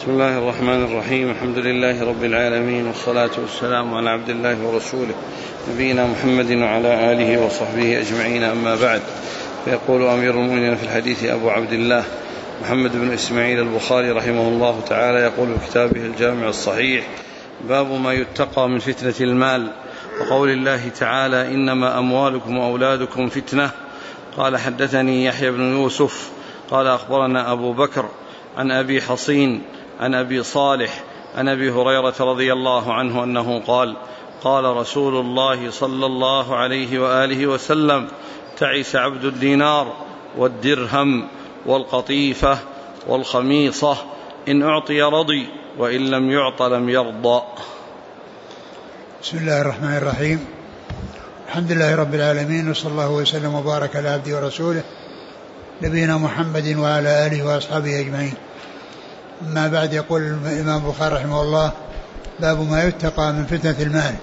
بسم الله الرحمن الرحيم. الحمد لله رب العالمين، والصلاة والسلام على عبد الله ورسوله نبينا محمد وعلى آله وصحبه أجمعين، أما بعد. فيقول أمير المؤمنين في الحديث أبو عبد الله محمد بن إسماعيل البخاري رحمه الله تعالى، يقول في كتابه الجامع الصحيح: باب ما يتقى من فتنة المال، وقول الله تعالى: إنما أموالكم وأولادكم فتنة. قال: حدثني يحيى بن يوسف قال أخبرنا أبو بكر عن أبي حصين عن أبي صالح عن أبي هريرة رضي الله عنه أنه قال: قال رسول الله صلى الله عليه وآله وسلم: تعس عبد الدينار والدرهم والقطيفة والخميصة، إن أعطي رضي، وإن لم يعط لم يرضى. بسم الله الرحمن الرحيم. الحمد لله رب العالمين، وصلى الله وسلم وبارك على عبده ورسوله نبينا محمد وعلى آله وأصحابه أجمعين. أما بعد، يقول الإمام البخاري رحمه الله: باب ما يتقى من فتنة المال،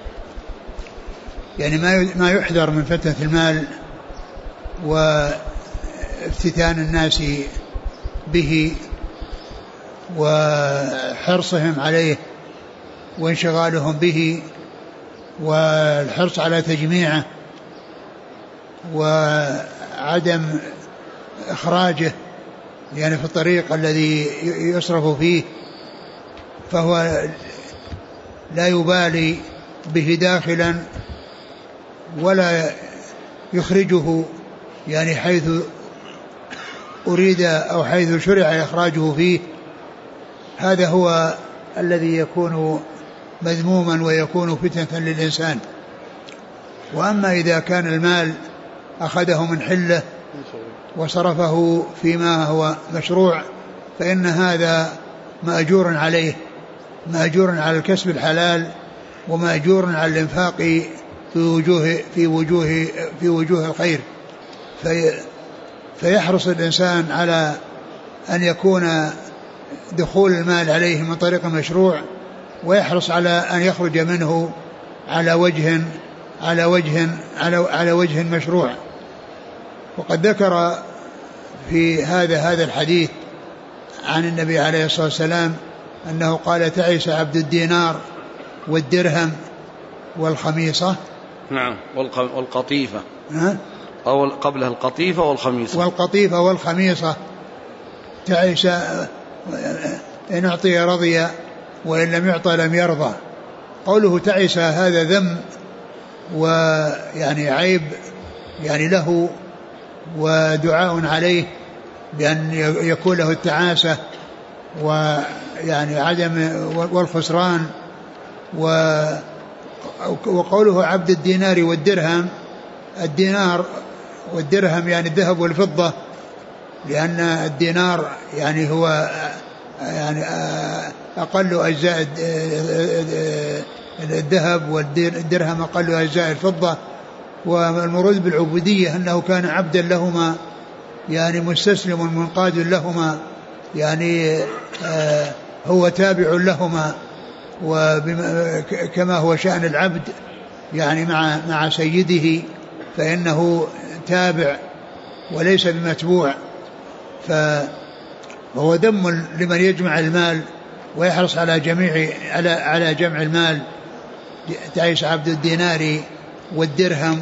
يعني ما يحذر من فتنة المال وافتتان الناس به وحرصهم عليه وانشغالهم به والحرص على تجميعه وعدم إخراجه يعني في الطريق الذي يصرف فيه، فهو لا يبالي به داخلا ولا يخرجه يعني حيث أريد أو حيث شرع إخراجه فيه. هذا هو الذي يكون مذموما ويكون فتنة للإنسان. وأما إذا كان المال أخذه من حله وصرفه فيما هو مشروع، فإن هذا مأجور عليه، مأجور على الكسب الحلال، ومأجور على الإنفاق في وجوه الخير. فيحرص الإنسان على أن يكون دخول المال عليه من طريق مشروع، ويحرص على أن يخرج منه على وجه مشروع. وقد ذكر في هذا الحديث عن النبي عليه الصلاة والسلام أنه قال: تعس عبد الدينار والدرهم والخميصة. نعم، والقطيفة. أو قبلها القطيفة والخميصة. والقطيفة والخميصة. تعس إن أعطي رضي، وإن لم يعطى لم يرضى. قوله تعس هذا ذم ويعني عيب يعني له، ودعاء عليه بأن يكون له التعاسة ويعني عدم والخسران. وقوله عبد الدينار والدرهم، الدينار والدرهم يعني الذهب والفضة، لأن الدينار يعني هو يعني أقل أجزاء الذهب، والدرهم أقل أجزاء الفضة. والمراد بالعبودية أنه كان عبدا لهما، يعني مستسلم منقاد لهما، يعني هو تابع لهما، كما هو شأن العبد يعني مع سيده، فإنه تابع وليس بمتبوع. فهو ذم لمن يجمع المال ويحرص على جمع المال. تعيش عبد الدينار والدرهم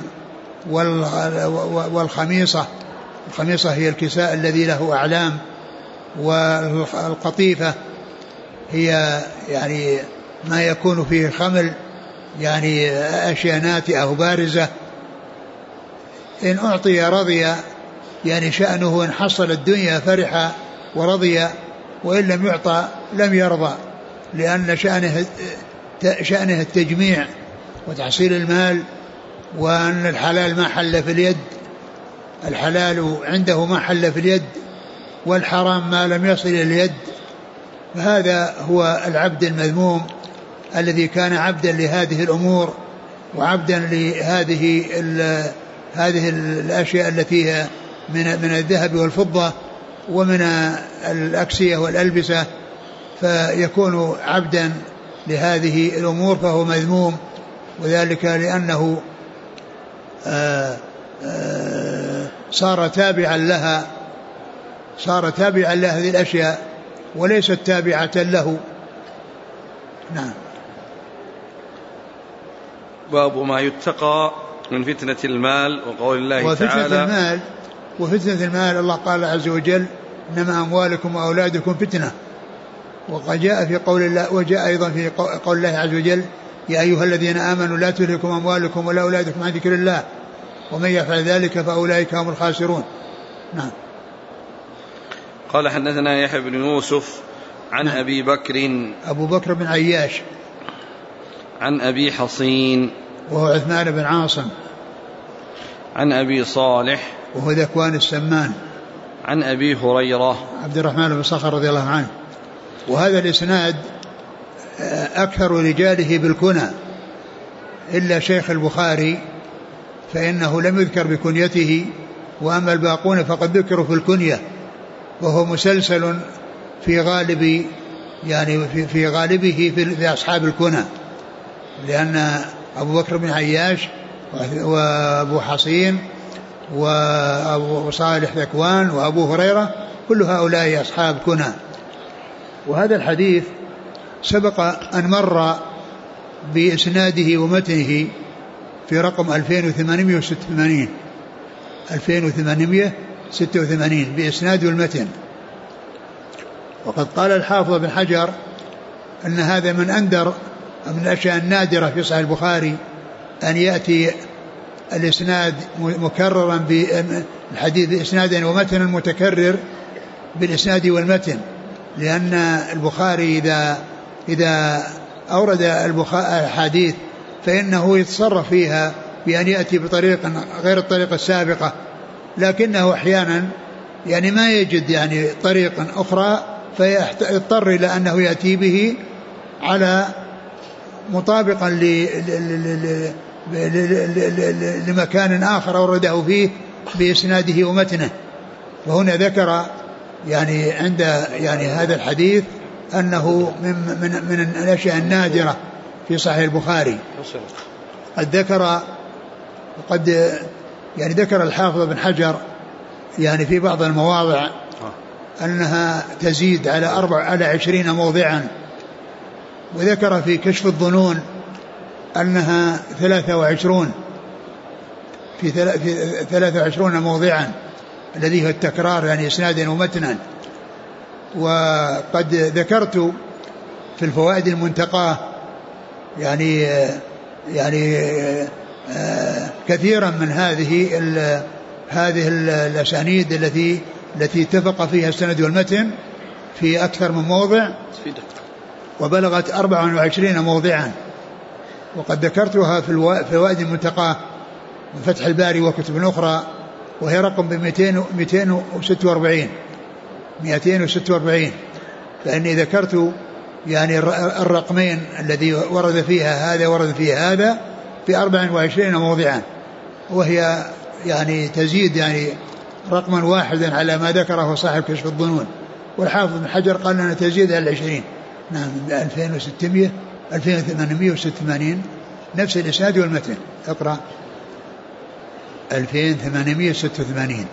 والخميصة. الخميصة هي الكساء الذي له أعلام، والقطيفة هي يعني ما يكون فيه خمل، يعني أشياء ناتئة أو بارزة. إن أعطي رضي، يعني شأنه إن حصل الدنيا فرح ورضي، وإن لم يعطى لم يرضى، لأن شأنه التجميع وتحصيل المال، وأن الحلال ما حل في اليد، الحلال عنده ما حل في اليد، والحرام ما لم يصل إلى اليد. فهذا هو العبد المذموم الذي كان عبدا لهذه الأمور، وعبدا لهذه الأشياء التي هي من الذهب والفضة ومن الأكسية والألبسة، فيكون عبدا لهذه الأمور فهو مذموم. وذلك لأنه صار تابعا لها هذه الأشياء وليست تابعة له. نعم. باب ما يتقى من فتنة المال وقول الله تعالى وفتنة المال الله قال عز وجل إنما أموالكم وأولادكم فتنة. وقد جاء في قول الله، وجاء أيضا في قول الله عز وجل يا أيها الذين آمنوا لا تلهكم أموالكم ولا أولادكم عن ذكر الله ومن يفعل ذلك فأولئك هم الخاسرون. نعم. قال حدثنا يحيى بن يوسف عن أبي بكر بن عياش عن أبي حصين وهو عثمان بن عاصم عن أبي صالح وهو ذكوان السمان عن أبي هريرة عبد الرحمن بن صخر رضي الله عنه. وهذا الإسناد أكثر رجاله بالكنى إلا شيخ البخاري فإنه لم يذكر بكنيته، وأما الباقون فقد ذكروا في الكنية، وهو مسلسل في غالب يعني في غالبه في أصحاب الكنى، لأن أبو بكر بن عياش وأبو حصين وأبو صالح ذكوان وأبو هريرة كل هؤلاء أصحاب كنى. وهذا الحديث سبق أن مر بإسناده ومتنه في رقم 2886 بإسناد والمتن. وقد قال الحافظ بن حجر أن هذا من الأشياء النادرة في صحيح البخاري أن يأتي الإسناد مكررا بالحديث بإسناد ومتن متكرر بالإسناد والمتن، لأن البخاري إذا أورد الحديث فإنه يتصرف فيها بأن يأتي بطريق غير الطريقة السابقة، لكنه أحيانا يعني ما يجد يعني طريقا أخرى فيضطر إلى أنه يأتي به على مطابقا لمكان آخر أورده فيه بإسناده ومتنه. وهنا ذكر يعني عند يعني هذا الحديث أنه من الأشياء النادرة في صحيح البخاري. قد ذكر الحافظ بن حجر يعني في بعض المواضع أنها تزيد على 20 موضعا، وذكر في كشف الظنون أنها 23 في 23 موضعا الذي هو التكرار يعني إسنادا ومتنا. وقد ذكرت في الفوائد المنتقاه يعني كثيرا من هذه الأسانيد التي اتفق فيها السند والمتن في أكثر من موضع وبلغت 24 موضعا. وقد ذكرتها في الفوائد المنتقاه من فتح الباري وكتب أخرى، وهي رقم 246 فإني ذكرت يعني الرقمين الذي ورد فيها هذا في 24 موضعا، وهي يعني تزيد يعني رقما واحدا على ما ذكره صاحب كشف الظنون. والحافظ بن حجر قال أنها تزيد على 20. نعم 2886 نفس الإسناد والمتن. اقرأ 2886.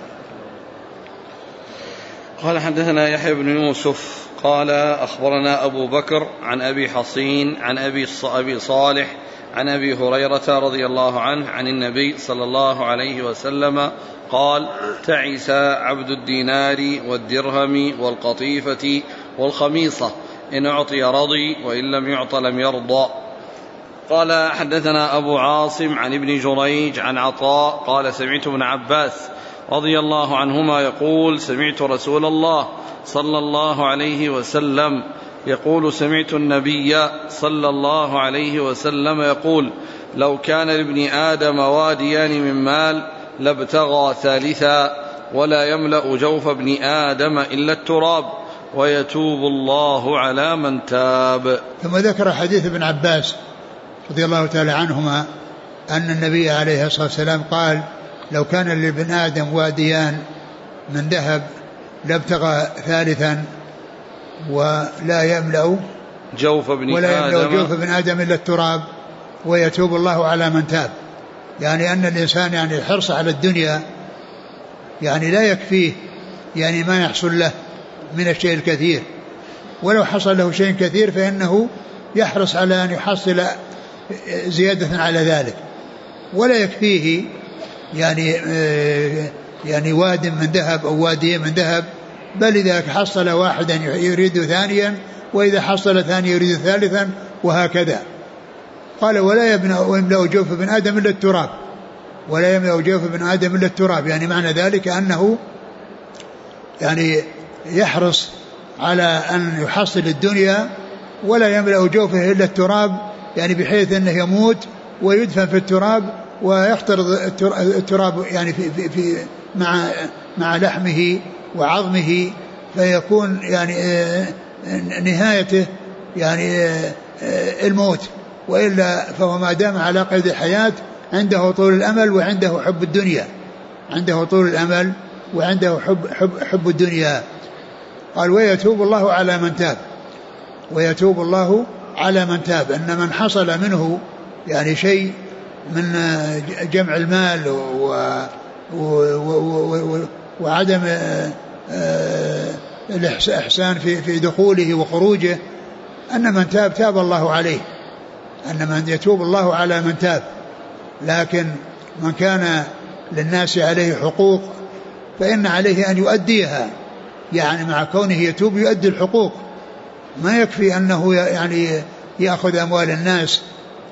قال حدثنا يحيى بن يوسف قال أخبرنا أبو بكر عن أبي حصين عن أبي صالح عن أبي هريرة رضي الله عنه عن النبي صلى الله عليه وسلم قال تعس عبد الدينار والدرهم والقطيفة والخميصة إن أعطي رضي وإن لم يعط لم يرضى. قال حدثنا أبو عاصم عن ابن جريج عن عطاء قال سمعت ابن عباس رضي الله عنهما يقول سمعت رسول الله صلى الله عليه وسلم يقول سمعت النبي صلى الله عليه وسلم يقول لو كان لابن آدم واديان من مال لابتغى ثالثا ولا يملأ جوف ابن آدم إلا التراب ويتوب الله على من تاب. ثم ذكر حديث ابن عباس رضي الله تعالى عنهما أن النبي عليه الصلاة والسلام قال لو كان لابن آدم واديان من ذهب لابتغى ثالثا ولا يملأ جوف ابن آدم إلا التراب ويتوب الله على من تاب. يعني أن الإنسان يعني الحرص على الدنيا يعني لا يكفيه يعني ما يحصل له من الشيء الكثير، ولو حصل له شيء كثير فإنه يحرص على أن يحصل زيادة على ذلك، ولا يكفيه يعني واد من ذهب أو واديين من ذهب، بل إذا حصل واحدا يريد ثانيا، وإذا حصل ثاني يريد ثالثا، وهكذا. قال ولا يملأ جوف ابن آدم إلا التراب، ولا يملأ جوف ابن آدم إلا التراب، يعني معنى ذلك أنه يعني يحرص على أن يحصل الدنيا ولا يملأ جوفه إلا التراب، يعني بحيث أنه يموت ويدفن في التراب ويختلط التراب يعني في مع لحمه وعظمه، فيكون يعني نهايته يعني الموت، وإلا فهو ما دام على قيد الحياة عنده طول الأمل وعنده حب الدنيا، عنده طول الأمل وعنده حب الدنيا. قال ويتوب الله على من تاب، ويتوب الله على من تاب، أن من حصل منه يعني شيء من جمع المال وعدم الإحسان في دخوله وخروجه، أن من تاب تاب الله عليه، أن من يتوب الله على من تاب. لكن من كان للناس عليه حقوق فإن عليه أن يؤديها، يعني مع كونه يتوب يؤدي الحقوق، ما يكفي أنه يعني يأخذ أموال الناس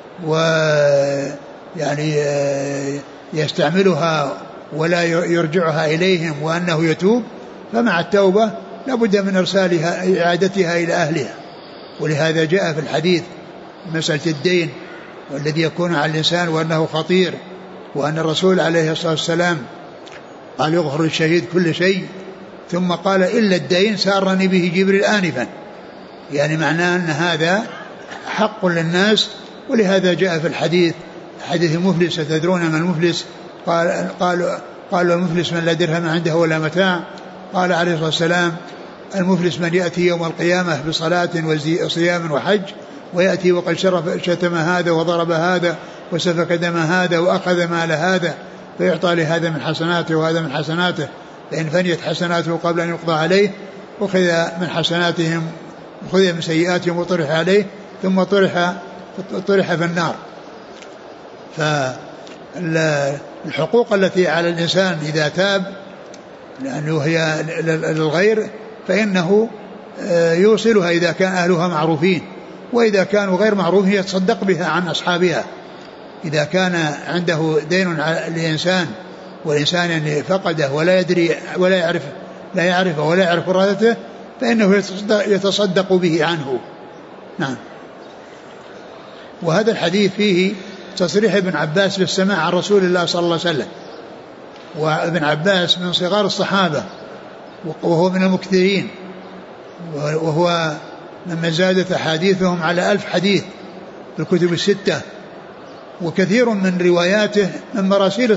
ويعني يستعملها ولا يرجعها إليهم وأنه يتوب، فمع التوبة لابد من إرسالها إعادتها إلى أهلها. ولهذا جاء في الحديث مسألة الدين والذي يكون على الإنسان وأنه خطير، وأن الرسول عليه الصلاة والسلام قال يغفر للشهيد كل شيء، ثم قال إلا الدين سارني به جبريل آنفا، يعني معناه أن هذا حق للناس. ولهذا جاء في الحديث حديث المفلس تدرون من المفلس؟ قالوا المفلس من لا درهم عنده ولا متاع. قال عليه الصلاة والسلام المفلس من يأتي يوم القيامة بصلاة وصيام وحج، ويأتي وقد شتم هذا وضرب هذا وسفك دم هذا وأخذ مال هذا، فيعطى لهذا من حسناته وهذا من حسناته، فإن فنيت حسناته قبل أن يقضى عليه أخذ من حسناتهم أخذ من سيئاتهم وطرح عليه ثم طرح في النار. فالحقوق التي على الإنسان إذا تاب لأنه هي للغير فإنه يوصلها إذا كان أهلها معروفين، وإذا كانوا غير معروفين يتصدق بها عن أصحابها. إذا كان عنده دين لإنسان والإنسان يعني فقده ولا يدري ولا يعرفه ولا يعرف ورثته فإنه يتصدق به عنه. نعم. وهذا الحديث فيه تصريح ابن عباس بالسماع عن رسول الله صلى الله عليه وسلم، وابن عباس من صغار الصحابة وهو من المكثرين، وهو ممن زادت أحاديثهم على 1000 حديث في الكتب الستة، وكثير من رواياته من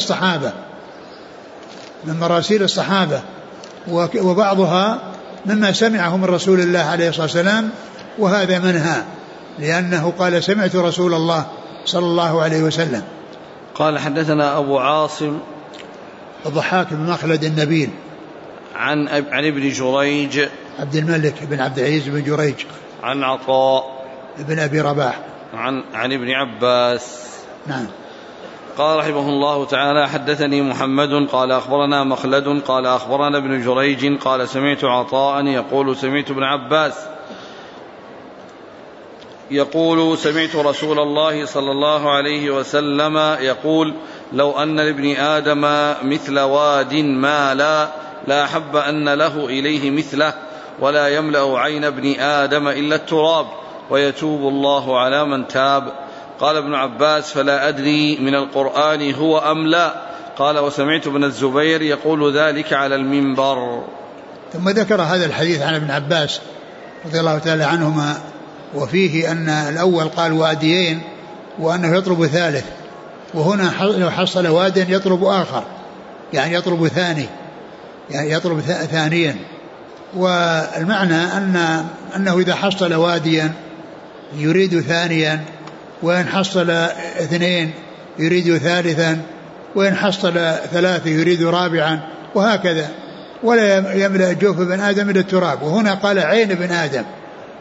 مراسيل الصحابة وبعضها مما سمعه من رسول الله عليه الصلاة والسلام، وهذا منها لأنه قال سمعت رسول الله صلى الله عليه وسلم. قال حدثنا أبو عاصم الضحاك بن مخلد النبيل عن ابن جريج عبد الملك بن عبد العزيز بن جريج عن عطاء بن أبي رباح عن ابن عباس. نعم. قال رحمه الله تعالى حدثني محمد قال أخبرنا مخلد قال أخبرنا ابن جريج قال سمعت عطاء يقول سمعت ابن عباس يقول سمعت رسول الله صلى الله عليه وسلم يقول لو أن لابن آدم مثل واد مالا لا أحب أن له إليه مثله ولا يملأ عين ابن آدم إلا التراب ويتوب الله على من تاب. قال ابن عباس فلا أدري من القرآن هو أم لا. قال وسمعت ابن الزبير يقول ذلك على المنبر. ثم ذكر هذا الحديث عن ابن عباس رضي الله تعالى عنهما، وفيه أن الأول قال واديين وأنه يطلب ثالث، وهنا لو حصل واد يطلب آخر، يعني يطلب ثاني، يعني يطلب ثانيا. والمعنى أنه إذا حصل واديا يريد ثانيا، وإن حصل اثنين يريد ثالثا، وإن حصل ثلاثة يريد رابعا، وهكذا. ولا يملأ جوف ابن آدم إلا التراب. وهنا قال عين ابن آدم،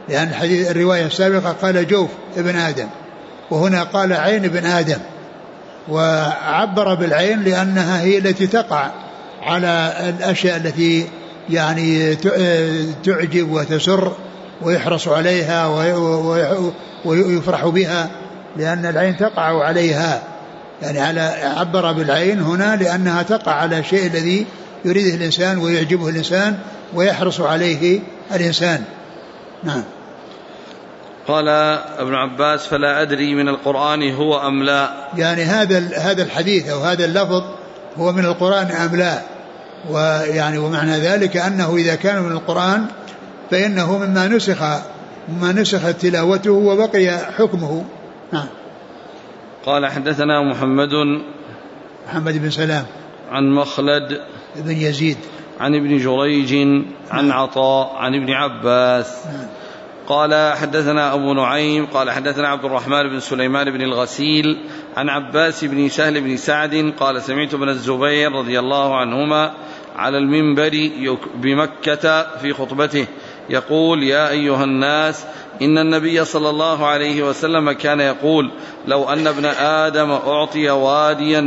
لأن الرواية السابقة قال جوف ابن آدم، وهنا قال عين ابن آدم، وعبر بالعين لأنها هي التي تقع على الأشياء التي يعني تعجب وتسر ويحرص عليها ويفرح بها، لأن العين تقع عليها، يعني عبر بالعين هنا لأنها تقع على الشيء الذي يريده الإنسان ويعجبه الإنسان ويحرص عليه الإنسان. نعم. قال ابن عباس: فلا أدري من القرآن هو أم لا. يعني هذا الحديث أو هذا اللفظ هو من القرآن أم لا، ويعني ومعنى ذلك أنه إذا كان من القرآن فإنه مما نسخت تلاوته وبقي حكمه. نعم. قال: حدثنا محمد بن سلام عن مخلد بن يزيد عن ابن جريج عن عطاء عن ابن عباس قال: حدثنا أبو نعيم قال: حدثنا عبد الرحمن بن سليمان بن الغسيل عن عباس بن سهل بن سعد قال: سمعت ابن الزبير رضي الله عنهما على المنبر بمكة في خطبته يقول: يا أيها الناس، إن النبي صلى الله عليه وسلم كان يقول: لو أن ابن آدم أعطي واديا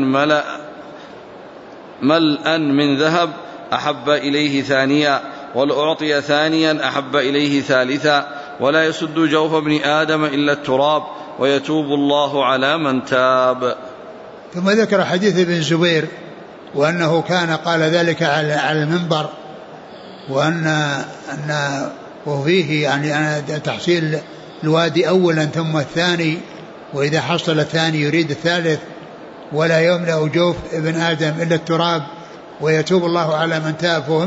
ملأ من ذهب أحب إليه ثانيا، ولأعطي ثانيا أحب إليه ثالثا، ولا يسد جوف ابن آدم إلا التراب، ويتوب الله على من تاب. ثم ذكر حديث ابن الزبير وأنه كان قال ذلك على المنبر، وفيه يعني أنا تحصيل الوادي أولا ثم الثاني، وإذا حصل الثاني يريد الثالث، ولا يملأ جوف ابن آدم إلا التراب، ويتوب الله على من تاب، فهو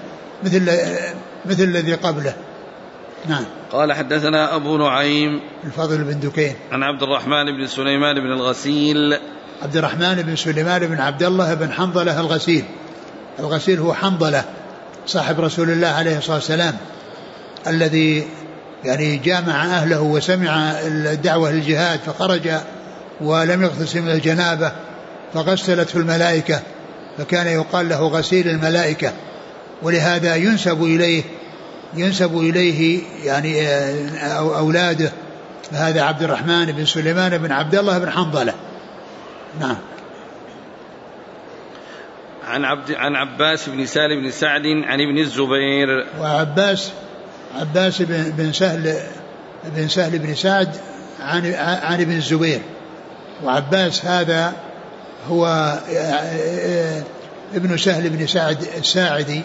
مثل الذي قبله. نعم. قال: حدثنا أبو نعيم الفضل بن دكين عن عبد الرحمن بن سليمان بن الغسيل. عبد الرحمن بن سليمان بن عبد الله بن حنظلة الغسيل هو حنظلة صاحب رسول الله عليه الصلاة والسلام، الذي يعني جامع أهله وسمع الدعوة للجهاد فخرج ولم يغتسل من الجنابة فغسلته الملائكة، فكان يقال له غسيل الملائكة، ولهذا ينسب إليه يعني أولاده، هذا عبد الرحمن بن سليمان بن عبد الله بن حنظلة. نعم. عن عباس بن سهل بن سعد عن ابن الزبير. وعباس بن سهل بن سعد عن ابن الزبير، وعباس هذا هو ابن سهل بن سعد الساعدي،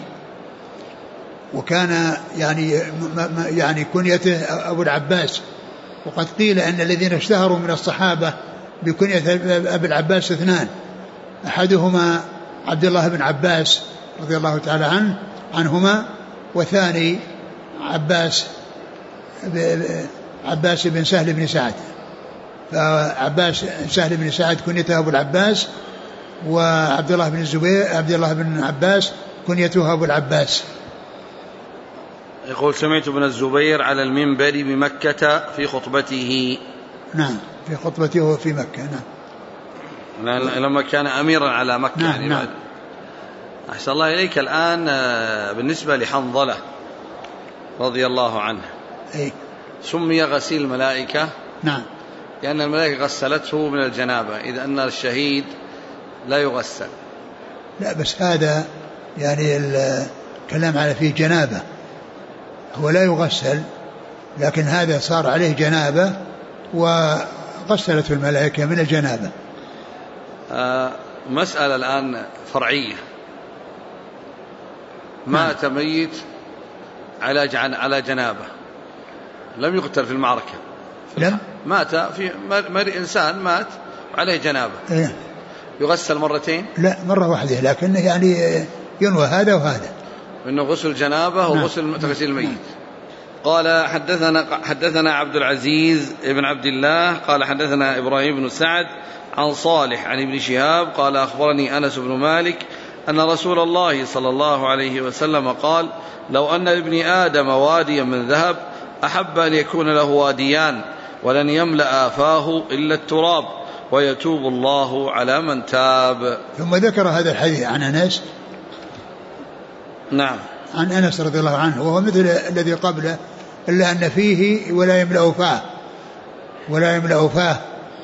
وكان يعني كنيته أبو العباس، وقد قيل أن الذين اشتهروا من الصحابة بكنية أبي العباس اثنان، أحدهما عبد الله بن عباس رضي الله تعالى عنهما، وثاني عباس بن سهل بن سعد. فعباس سهل بن سعد كنيته أبو العباس، وعبد الله بن الزبير عبد الله بن عباس كنيته أبو العباس. يقول: سمعت ابن الزبير على المنبر بمكة في خطبته. نعم، في خطبته في مكة. نعم، لما كان أميرا على مكة. نعم. يعني نعم. أحسن الله إليك. الآن بالنسبة لحنظلة رضي الله عنه، سمي غسيل الملائكة. نعم. لأن الملائكة غسلته من الجنابة، إذ أن الشهيد لا يغسل. لا، بس هذا يعني الكلام على فيه جنابة، هو لا يغسل، لكن هذا صار عليه جنابة وغسلته الملائكة من الجنابة. مسألة الآن فرعية. مات ميت على جنابة، لم يقتل في المعركة، مات في إنسان مات عليه جنابة، يغسل مرتين؟ لا، مرة واحدة، لكن يعني ينوى هذا وهذا، إنه غسل جنابة وغسل تغسيل الميت. قال: حدثنا عبد العزيز بن عبد الله قال: حدثنا إبراهيم بن سعد عن صالح عن ابن شهاب قال: أخبرني أنس بن مالك أن رسول الله صلى الله عليه وسلم قال: لو أن لابن آدم واديا من ذهب أحب أن يكون له واديان، ولن يملأ آفاه إلا التراب، ويتوب الله على من تاب. ثم ذكر هذا الحديث عن أنس. نعم. عن أنس رضي الله عنه، وهو مثل الذي قبله، إلا أن فيه ولا يملأ فاه.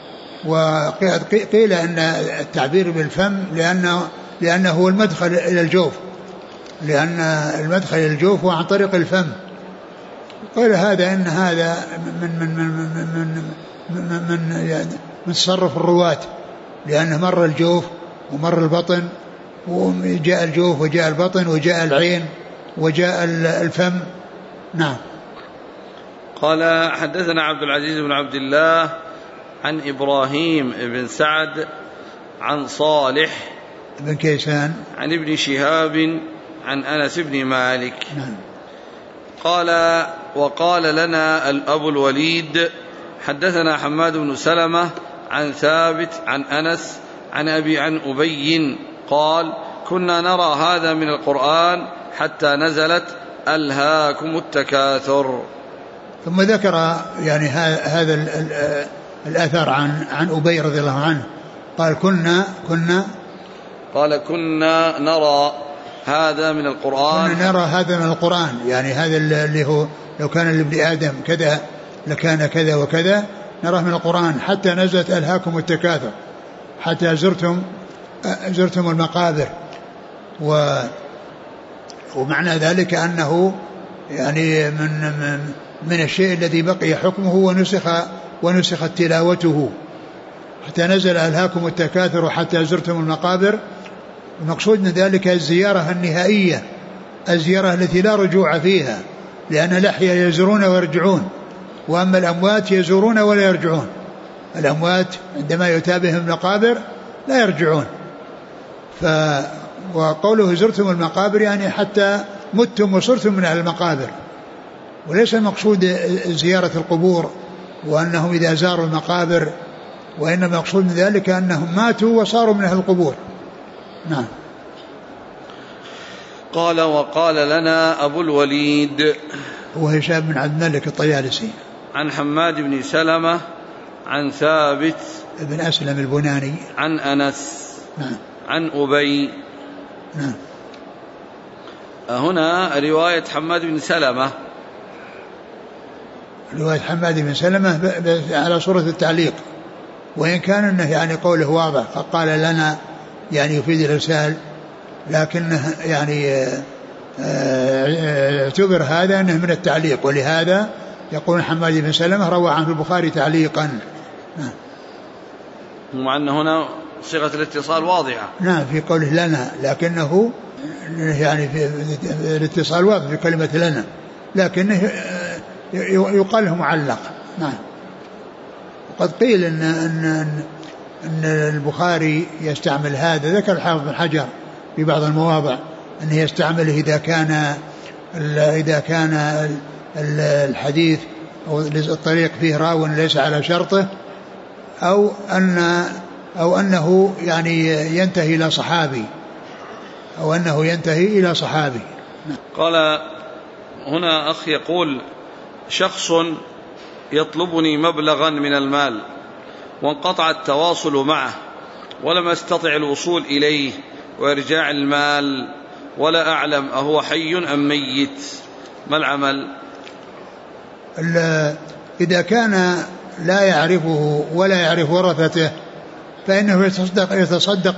وقيل أن التعبير بالفم لأنه هو المدخل إلى الجوف، لأن المدخل إلى الجوف هو عن طريق الفم. قيل هذا إن هذا من تصرف الرواة، لأنه مر الجوف ومر البطن، وجاء الجوف وجاء البطن وجاء العين وجاء الفم. نعم. قال حدثنا عبد العزيز بن عبد الله عن إبراهيم بن سعد عن صالح بن كيسان عن ابن شهاب عن أنس بن مالك. نعم. قال وقال لنا أبو الوليد حدثنا حماد بن سلمة عن ثابت عن أنس عن أبي قال كنا نرى هذا من القرآن حتى نزلت ألهاكم التكاثر. ثم ذكر يعني هذا الأثر عن أبي رضي الله عنه قال كنا نرى هذا من القرآن، يعني هذا اللي هو لو كان لابن آدم كذا لكان كذا وكذا، نراه من القرآن حتى نزلت ألهاكم التكاثر حتى زرتم المقابر. ومعنى ذلك أنه يعني من الشيء الذي بقي حكمه ونسخت تلاوته، حتى نزل ألهاكم التكاثر حتى زرتم المقابر. المقصود من ذلك الزيارة النهائية، الزيارة التي لا رجوع فيها، لأن الأحياء يزورون ويرجعون، وأما الأموات يزورون ولا يرجعون. الأموات عندما يتابهم المقابر لا يرجعون. وقوله زرتم المقابر يعني حتى متم وصرتم من أهل المقابر، وليس المقصود زيارة القبور وأنهم إذا زاروا المقابر، وإنما المقصود من ذلك أنهم ماتوا وصاروا من أهل القبور. نعم. قال وقال لنا أبو الوليد هو هشام بن عبد الملك الطيالسي عن حماد بن سلمة عن ثابت بن أسلم البناني عن أنس. نعم. عن أبي. نعم. هنا رواية حماد بن سلمة، رواية حماد بن سلمة على صورة التعليق، وإن كان أنه يعني قوله واضح قال لنا يعني يفيد الإرسال، لكنه يعني اعتبر هذا أنه من التعليق، ولهذا يقول حماد بن سلمة روى عنه البخاري تعليقا. مع أن هنا صيغة الاتصال واضحة. نعم في قوله لنا، لكنه يعني في الاتصال واضح في كلمة لنا، لكنه يقال له معلق. نعم. وقد قيل أن البخاري يستعمل هذا، ذكر الحافظ بن حجر في بعض المواضع أنه يستعمله إذا كان الحديث أو الطريق فيه راو ليس على شرطه، أو أنه يعني ينتهي إلى صحابي. قال هنا أخ يقول شخص يطلبني مبلغا من المال وانقطع التواصل معه ولم أستطع الوصول إليه وإرجاع المال، ولا أعلم أهو حي أم ميت، ما العمل؟ إذا كان لا يعرفه ولا يعرف ورثته فإنه يتصدق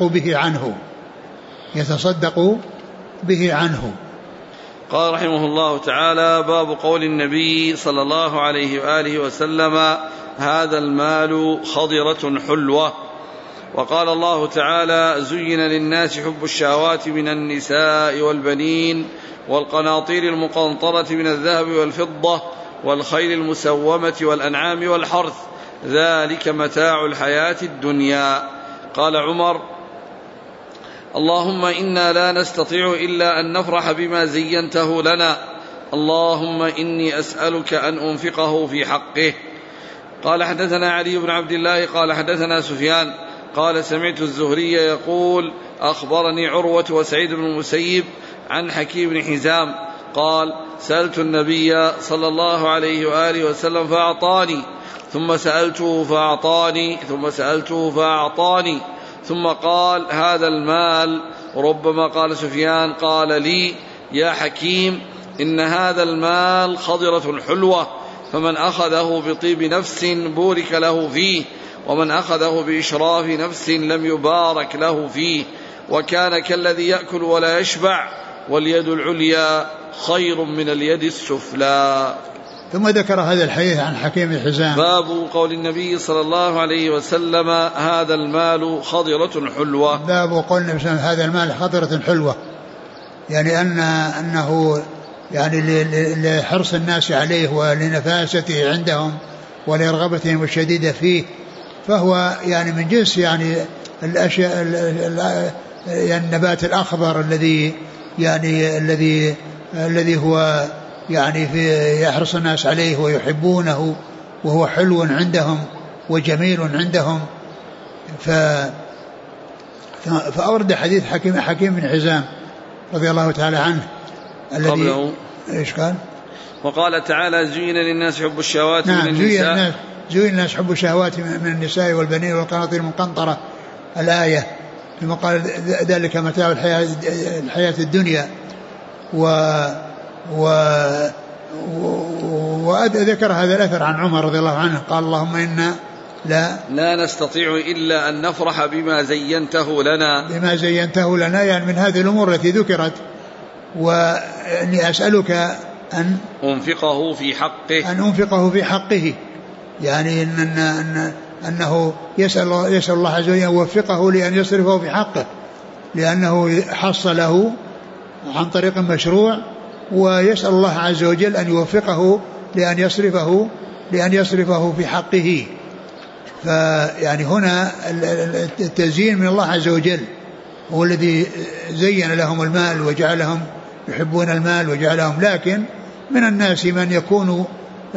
به عنه. قال رحمه الله تعالى باب قول النبي صلى الله عليه وآله وسلم هذا المال خضرة حلوة. وقال الله تعالى زين للناس حب الشهوات من النساء والبنين والقناطير المقنطرة من الذهب والفضة والخيل المسومة والأنعام والحرث ذلك متاع الحياة الدنيا. قال عمر اللهم إنا لا نستطيع إلا أن نفرح بما زينته لنا، اللهم إني أسألك أن أنفقه في حقه. قال حدثنا علي بن عبد الله قال حدثنا سفيان قال سمعت الزهري يقول أخبرني عروة وسعيد بن المسيب عن حكيم بن حزام قال سألت النبي صلى الله عليه وآله وسلم فأعطاني، ثم سألته فأعطاني، ثم سألته فأعطاني، ثم قال هذا المال. ربما قال سفيان قال لي يا حكيم إن هذا المال خضرة حلوة فمن أخذه بطيب نفس بورك له فيه ومن أخذه بإشراف نفس لم يبارك له فيه وكان كالذي يأكل ولا يشبع واليد العليا خير من اليد السفلى. ثم ذكر هذا الحديث عن حكيم بن حزام. باب قول النبي صلى الله عليه وسلم هذا المال خضرة حلوة. باب قول النبي صلى الله عليه وسلم هذا المال خضرة حلوة، يعني أنه يعني لحرص الناس عليه ولنفاسته عندهم ولرغبتهم الشديدة فيه، فهو يعني من جنس يعني الأشياء يعني النبات الأخضر الذي هو يعني يحرص الناس عليه ويحبونه وهو حلو عندهم وجميل عندهم. فأورد حديث حكيم بن حزام رضي الله تعالى عنه الذي ايش قال؟ وقال تعالى زين للناس حب الشهوات من النساء. زين الناس حب الشهوات من النساء والبنين والقناطير المقنطرة الآية، ثم قال ذلك متاع الحياة الدنيا. وذكر هذا الأثر عن عمر رضي الله عنه قال اللهم إنا لا نستطيع إلا أن نفرح بما زينته لنا يعني من هذه الأمور التي ذكرت، وأني أسألك أن أنفقه في حقه يعني أنه يسأل الله عز وجل يوفقه لأن يصرفه في حقه، لأنه حصله عن طريق مشروع، ويسأل الله عز وجل أن يوفقه لأن يصرفه في حقه. فيعني هنا التزيين من الله عز وجل هو الذي زين لهم المال وجعلهم يحبون المال وجعلهم، لكن من الناس من يكون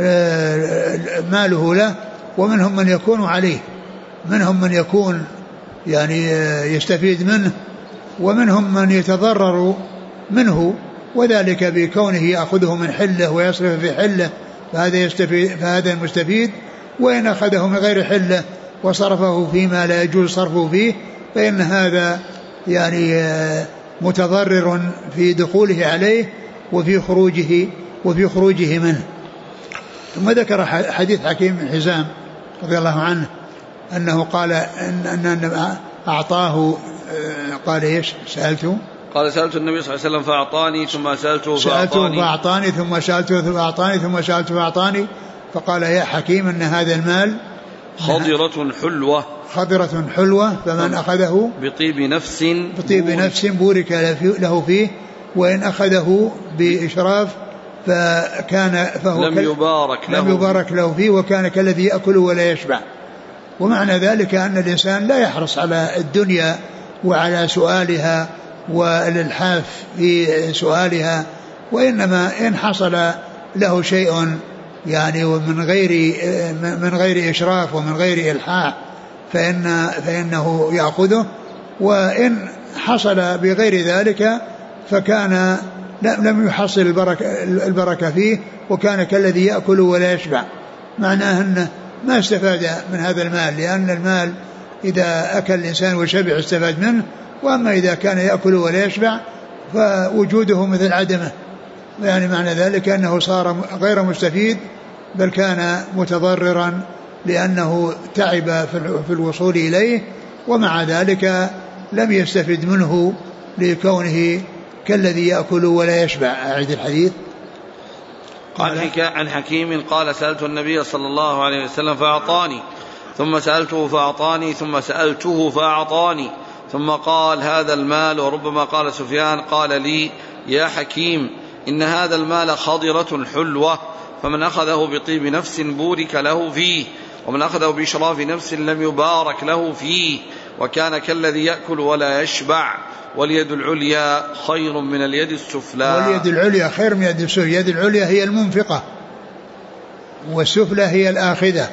ماله له ومنهم من يكون عليه، منهم من يكون يعني يستفيد منه ومنهم من يتضرر منه، وذلك بكونه يأخذه من حله ويصرف في حله فهذا المستفيد، وإن أخذه من غير حله وصرفه فيما لا يجوز صرفه فيه فإن هذا يعني متضرر في دخوله عليه وفي خروجه منه. ثم ذكر حديث حكيم بن حزام رضي الله عنه أنه قال أن أعطاه، قال إيش؟ سألت النبي صلى الله عليه وسلم فأعطاني ثم سألته فأعطاني ثم سألته فأعطاني ثم سألته فأعطاني، فقال يا حكيم أن هذا المال خضرة حلوة فمن أخذه بطيب نفس بورك له فيه، وإن أخذه بإشراف فهو لم يبارك له فيه وكان كالذي يأكل ولا يشبع. ومعنى ذلك أن الإنسان لا يحرص على الدنيا وعلى سؤالها والإلحاف في سؤالها، وإنما إن حصل له شيء يعني من غير إشراف ومن غير إلحاح فإنه يأخذه، وإن حصل بغير ذلك فكان لم يحصل البركة فيه وكان كالذي يأكل ولا يشبع. معناه أنه ما استفاد من هذا المال، لأن المال إذا أكل الإنسان وشبع استفاد منه، وأما إذا كان يأكل ولا يشبع فوجوده مثل عدمه، يعني معنى ذلك أنه صار غير مستفيد بل كان متضررا لأنه تعب في الوصول إليه، ومع ذلك لم يستفد منه لكونه كالذي يأكل ولا يشبع. أعيد الحديث. قال عن حكيم قال سألت النبي صلى الله عليه وسلم فأعطاني ثم سألته فأعطاني ثم سألته فأعطاني ثم قال هذا المال. وربما قال سفيان قال لي يا حكيم إن هذا المال خضرة حلوة فمن أخذه بطيب نفس بورك له فيه ومن أخذه بإشراف نفس لم يبارك له فيه وكان كالذي يأكل ولا يشبع واليد العليا خير من اليد السفلى. واليد العليا خير من اليد السفلى. اليد العليا هي المنفقة والسفلى هي الآخذة،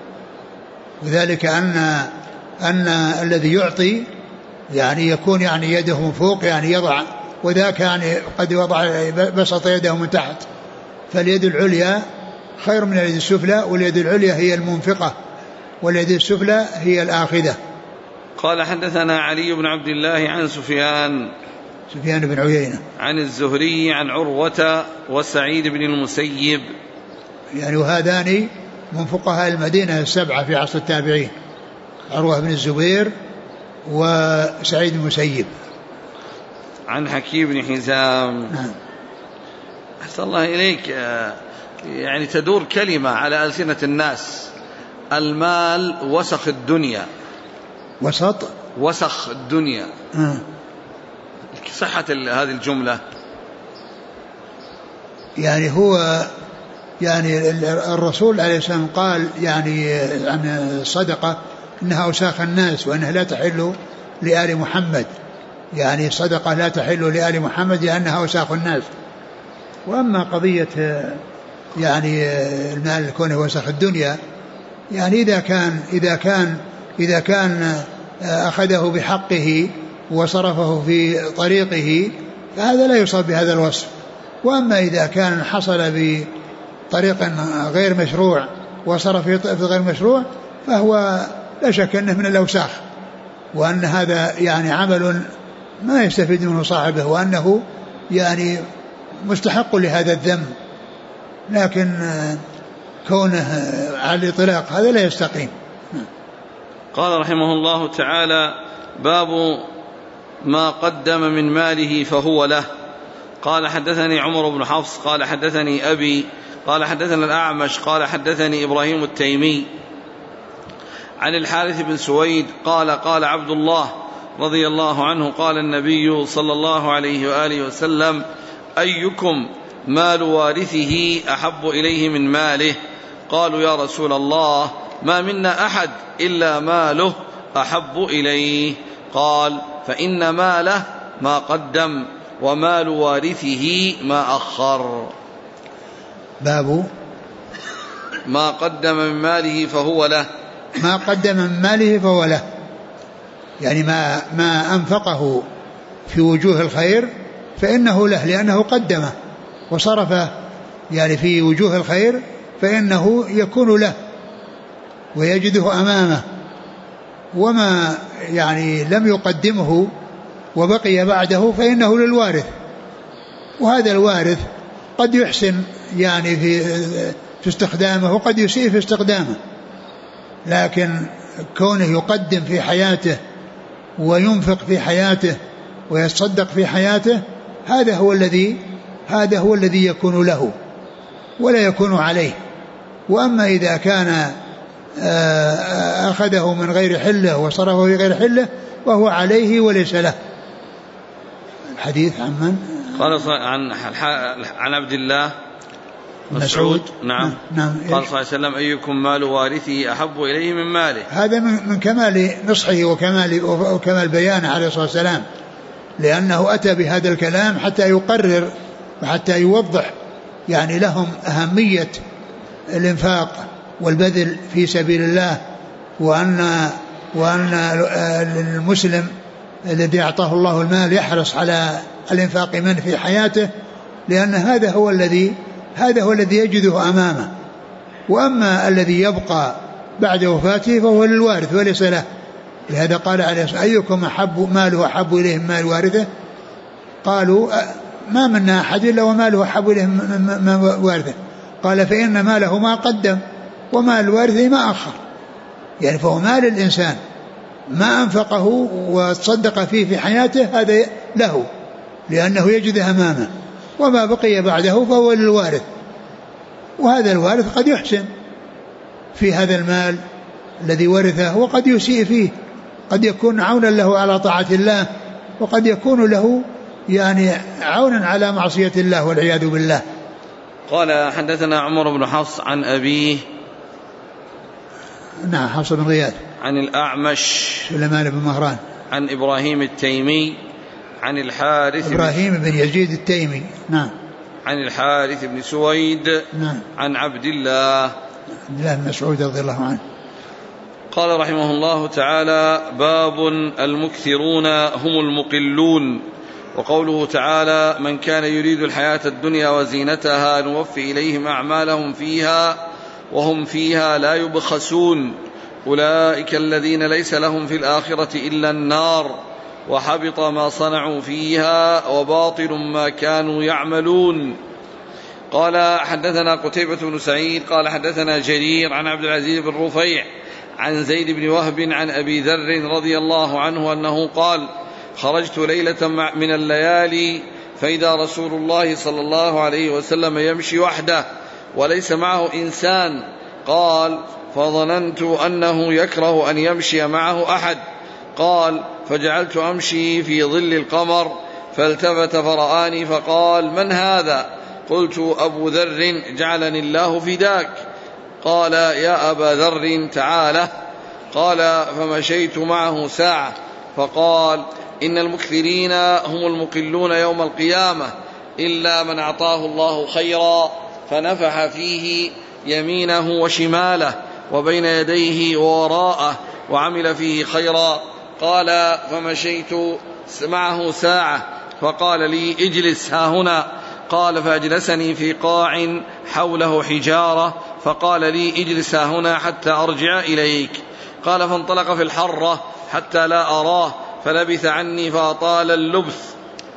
وذلك أن الذي يعطي يعني يكون يعني يده فوق يعني يضع، وذاك يعني قد بسط يده من تحت، فاليد العليا خير من اليد السفلى، واليد العليا هي المنفقة واليد السفلى هي الآخذة. قال حدثنا علي بن عبد الله عن سفيان سفيان بن عيينة. عن الزهري عن عروة وسعيد بن المسيب. يعني وهذان من فقهاء المدينة السبعة في عصر التابعين، عروة بن الزبير وسعيد بن المسيب. عن حكيم بن حزام. نعم. أحسن الله إليك. يعني تدور كلمة على ألسنة الناس: المال وسخ الدنيا. وسخ الدنيا. صحة هذه الجملة؟ يعني هو يعني الرسول عليه السلام قال يعني عن الصدقة إنها أوساخ الناس وأنها لا تحل لآل محمد، يعني صدقة لا تحل لآل محمد لأنها أوساخ الناس. وأما قضية يعني المال كونه وسخ الدنيا، يعني إذا كان أخذه بحقه وصرفه في طريقه فهذا لا يصاب بهذا الوصف. وأما إذا كان حصل بطريق غير مشروع وصرف في غير مشروع فهو لا شك أنه من الأوساخ، وأن هذا يعني عمل ما يستفيد منه صاحبه، وأنه يعني مستحق لهذا الذنب، لكن كونه على الإطلاق هذا لا يستقيم. قال رحمه الله تعالى: باب ما قدم من ماله فهو له. قال حدثني عمر بن حفص قال حدثني أبي قال حدثنا الأعمش قال حدثني إبراهيم التيمي عن الحارث بن سويد قال قال عبد الله رضي الله عنه: قال النبي صلى الله عليه وآله وسلم: أيكم مال وارثه أحب إليه من ماله؟ قالوا: يا رسول الله، ما منا أحد إلا ماله أحب إليه. قال: فإن ماله ما قدم ومال وارثه ما أخر. باب ما قدم من ماله فهو له. ما قدم من ماله فهو له، يعني ما أنفقه في وجوه الخير فإنه له، لأنه قدمه وصرفه يعني في وجوه الخير فإنه يكون له ويجده أمامه. وما يعني لم يقدمه وبقي بعده فإنه للوارث، وهذا الوارث قد يحسن يعني في استخدامه وقد يسيء في استخدامه، لكن كونه يقدم في حياته وينفق في حياته ويتصدق في حياته هذا هو الذي يكون له ولا يكون عليه. وأما إذا كان أخذه من غير حله وصرفه في غير حله وهو عليه وليس له. الحديث عن من؟ قال عن عبد الله مسعود. نعم. قال صلى الله عليه وسلم: أيكم مال وارثه أحب إليه من ماله. هذا من كمال نصحه وكمال بيانه عليه الصلاة والسلام، لأنه أتى بهذا الكلام حتى يقرر وحتى يوضح يعني لهم أهمية الإنفاق والبذل في سبيل الله، وأن المسلم الذي أعطاه الله المال يحرص على الإنفاق منه في حياته، لأن هذا هو الذي يجده أمامه. وأما الذي يبقى بعد وفاته فهو للوارث وليس له. لهذا قال عليه الصلاة والسلام: أيكم ماله أحب إليه من مال وارثه؟ قالوا: ما منا أحد إلا وماله أحب إليه من وارثه. قال: فإن ماله ما قدم ومال وارثه ما أخر. يعني فهو مال الإنسان ما أنفقه وتصدق فيه في حياته هذا له لأنه يجده أمامه، وما بقي بعده فهو للوارث. وهذا الوارث قد يحسن في هذا المال الذي ورثه وقد يسيء فيه، قد يكون عونا له على طاعة الله وقد يكون له يعني عونا على معصية الله والعياذ بالله. قال حدثنا عمر بن حفص عن أبيه. نعم، حفص بن غياث. عن الأعمش سليمان بن مهران. عن إبراهيم التيمي عن الحارث إبراهيم بن يزيد التيمي. نعم. عن الحارث بن سويد. نعم. عن عبد الله بن مسعود رضي الله عنه. قال رحمه الله تعالى: باب المكثرون هم المقلون. وقوله تعالى: من كان يريد الحياة الدنيا وزينتها نوفي إليهم أعمالهم فيها وهم فيها لا يبخسون، أولئك الذين ليس لهم في الآخرة إلا النار وحبط ما صنعوا فيها وباطل ما كانوا يعملون. قال حدثنا قتيبة بن سعيد قال حدثنا جرير عن عبد العزيز بن رفيع عن زيد بن وهب عن أبي ذر رضي الله عنه أنه قال: خرجت ليلة من الليالي فإذا رسول الله صلى الله عليه وسلم يمشي وحده وليس معه إنسان. قال: فظننت أنه يكره أن يمشي معه أحد. قال: فجعلت أمشي في ظل القمر فالتفت فرآني فقال: من هذا؟ قلت: أبو ذر جعلني الله فداك. قال: يا أبا ذر تعالى. قال: فمشيت معه ساعة فقال: إن المكثرين هم المقلون يوم القيامة إلا من أعطاه الله خيرا فنفح فيه يمينه وشماله وبين يديه ووراءه وعمل فيه خيرا. قال: فمشيت معه ساعة فقال لي: اجلس ها هنا. قال: فأجلسني في قاع حوله حجارة فقال لي: اجلس ها هنا حتى أرجع إليك. قال: فانطلق في الحرة حتى لا أراه فلبث عني فأطال اللبث.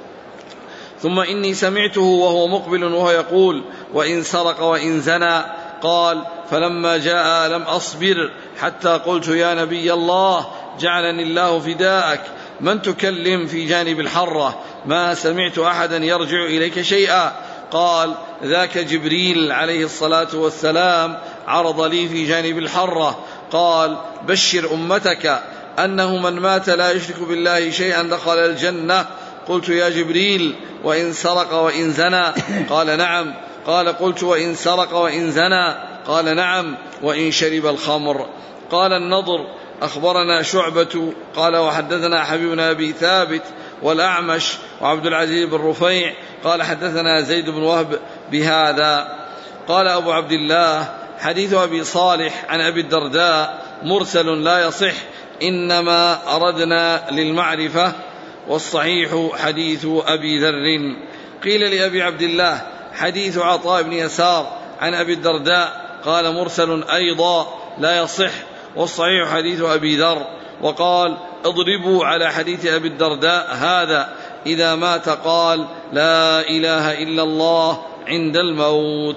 ثم إني سمعته وهو مقبل وهو يقول: وإن سرق وإن زنى. قال: فلما جاء لم أصبر حتى قلت: يا نبي الله جعلني الله فداءك، من تكلم في جانب الحرة؟ ما سمعت أحدا يرجع إليك شيئا. قال: ذاك جبريل عليه الصلاة والسلام عرض لي في جانب الحرة. قال: بشر أمتك أنه من مات لا يشرك بالله شيئا دخل الجنة. قلت: يا جبريل وإن سرق وإن زنى؟ قال: نعم. قال: قلت: وإن سرق وإن زنى؟ قال: نعم. وإن شرب الخمر؟ قال النضر: أخبرنا شعبة قال وحدثنا حبيب بن أبي ثابت والأعمش وعبد العزيز بن رفيع قال حدثنا زيد بن وهب بهذا. قال أبو عبد الله: حديث أبي صالح عن أبي الدرداء مرسل لا يصح، إنما أردنا للمعرفة، والصحيح حديث أبي ذر. قيل لأبي عبد الله: حديث عطاء بن يسار عن أبي الدرداء قال مرسل أيضا لا يصح، والصحيح حديث أبي ذر. وقال: اضربوا على حديث أبي الدرداء هذا، إذا مات قال: لا إله إلا الله عند الموت.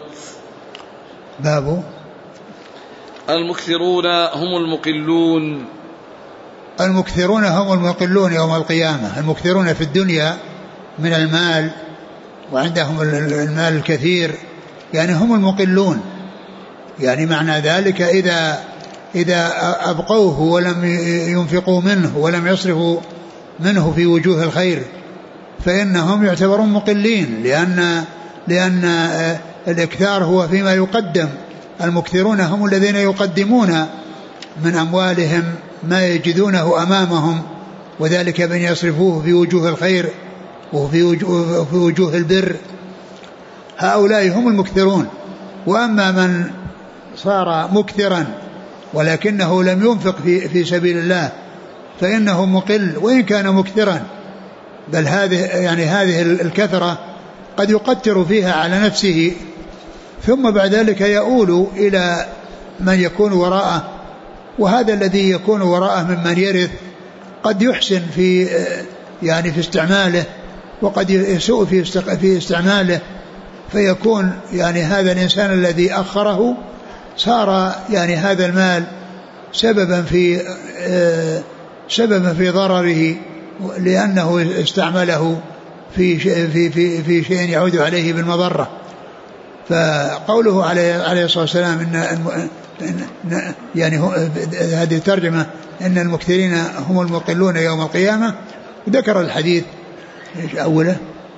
باب المكثرون هم المقلون. المكثرون هم المقلون يوم القيامة. المكثرون في الدنيا من المال وعندهم المال الكثير، يعني هم المقلون. يعني معنى ذلك إذا أبقوه ولم ينفقوا منه ولم يصرفوا منه في وجوه الخير فإنهم يعتبرون مقلين، لأن الإكثار هو فيما يقدم. المكثرون هم الذين يقدمون من أموالهم ما يجدونه أمامهم، وذلك بأن يصرفوه في وجوه الخير وفي وجوه البر. هؤلاء هم المكثرون. وأما من صار مكثرا ولكنه لم ينفق في سبيل الله فإنه مقل وإن كان مكثرا، بل هذه الكثرة قد يقتر فيها على نفسه، ثم بعد ذلك يؤول إلى من يكون وراءه. وهذا الذي يكون وراءه ممن يرث قد يحسن في استعماله، وقد يسوء في استعماله، فيكون هذا الإنسان الذي أخره صار هذا المال سببا في ضرره، لأنه استعمله في شيء يعود عليه بالمضرة. فقوله عليه الصلاة والسلام هذه الترجمة إن المكثرين هم المقلون يوم القيامة، ذكر الحديث أوله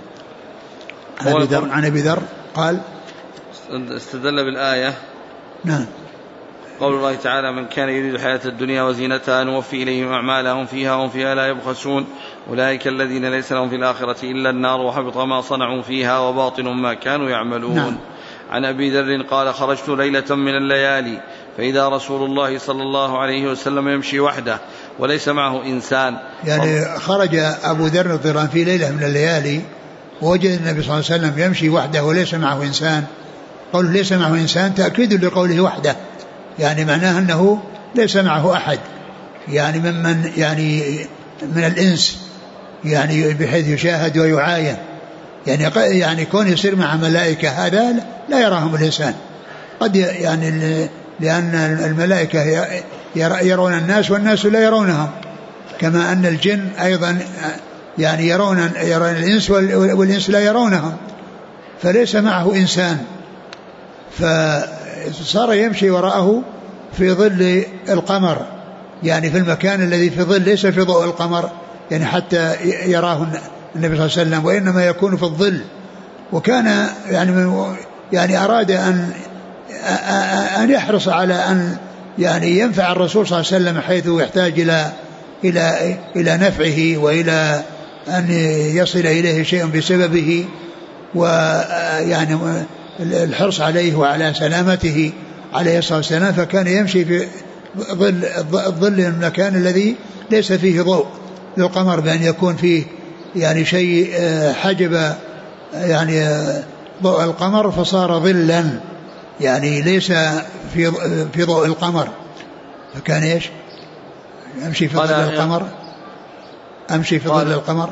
عن أبي ذر قال استدل بالآية. نعم. قول الله تعالى: من كان يريد الحياة الدنيا وزينتها نوفي إليهم أعمالهم فيها وهم فيها لا يبخسون أولئك الذين ليس لهم في الآخرة إلا النار وحبط ما صنعوا فيها وباطل ما كانوا يعملون. نعم. عن أبي ذر قال: خرجت ليلة من الليالي فإذا رسول الله صلى الله عليه وسلم يمشي وحده وليس معه إنسان. خرج أبو ذر رضي الله عنه في ليلة من الليالي ووجد النبي صلى الله عليه وسلم يمشي وحده وليس معه إنسان. قوله ليس معه إنسان تأكيد لقوله وحده، معناه أنه ليس معه أحد، من الإنس يعني بحيث يشاهد ويعاين. يعني كون يصير مع ملائكة هذا لا يراهم الإنسان قد يعني لأن الملائكة يرون الناس والناس لا يرونهم، كما أن الجن أيضا يعني يرون الإنس والإنس لا يرونهم، فليس معه إنسان، فصار يمشي وراءه في ظل القمر، يعني في المكان الذي في ظل ليس في ضوء القمر يعني حتى يراه النبي صلى الله عليه وسلم، وإنما يكون في الظل. وكان يعني أراد أن يحرص على أن يعني ينفع الرسول صلى الله عليه وسلم حيث يحتاج إلى نفعه وإلى أن يصل إليه شيء بسببه، ويعني الحرص عليه وعلى سلامته عليه الصلاة والسلام. فكان يمشي في ظل المكان الذي ليس فيه ضوء للقمر، بأن يكون فيه يعني شيء حجب يعني ضوء القمر فصار ظلا، يعني ليس في ضوء القمر. فكان ايش امشي في ظل القمر، امشي في ظل القمر.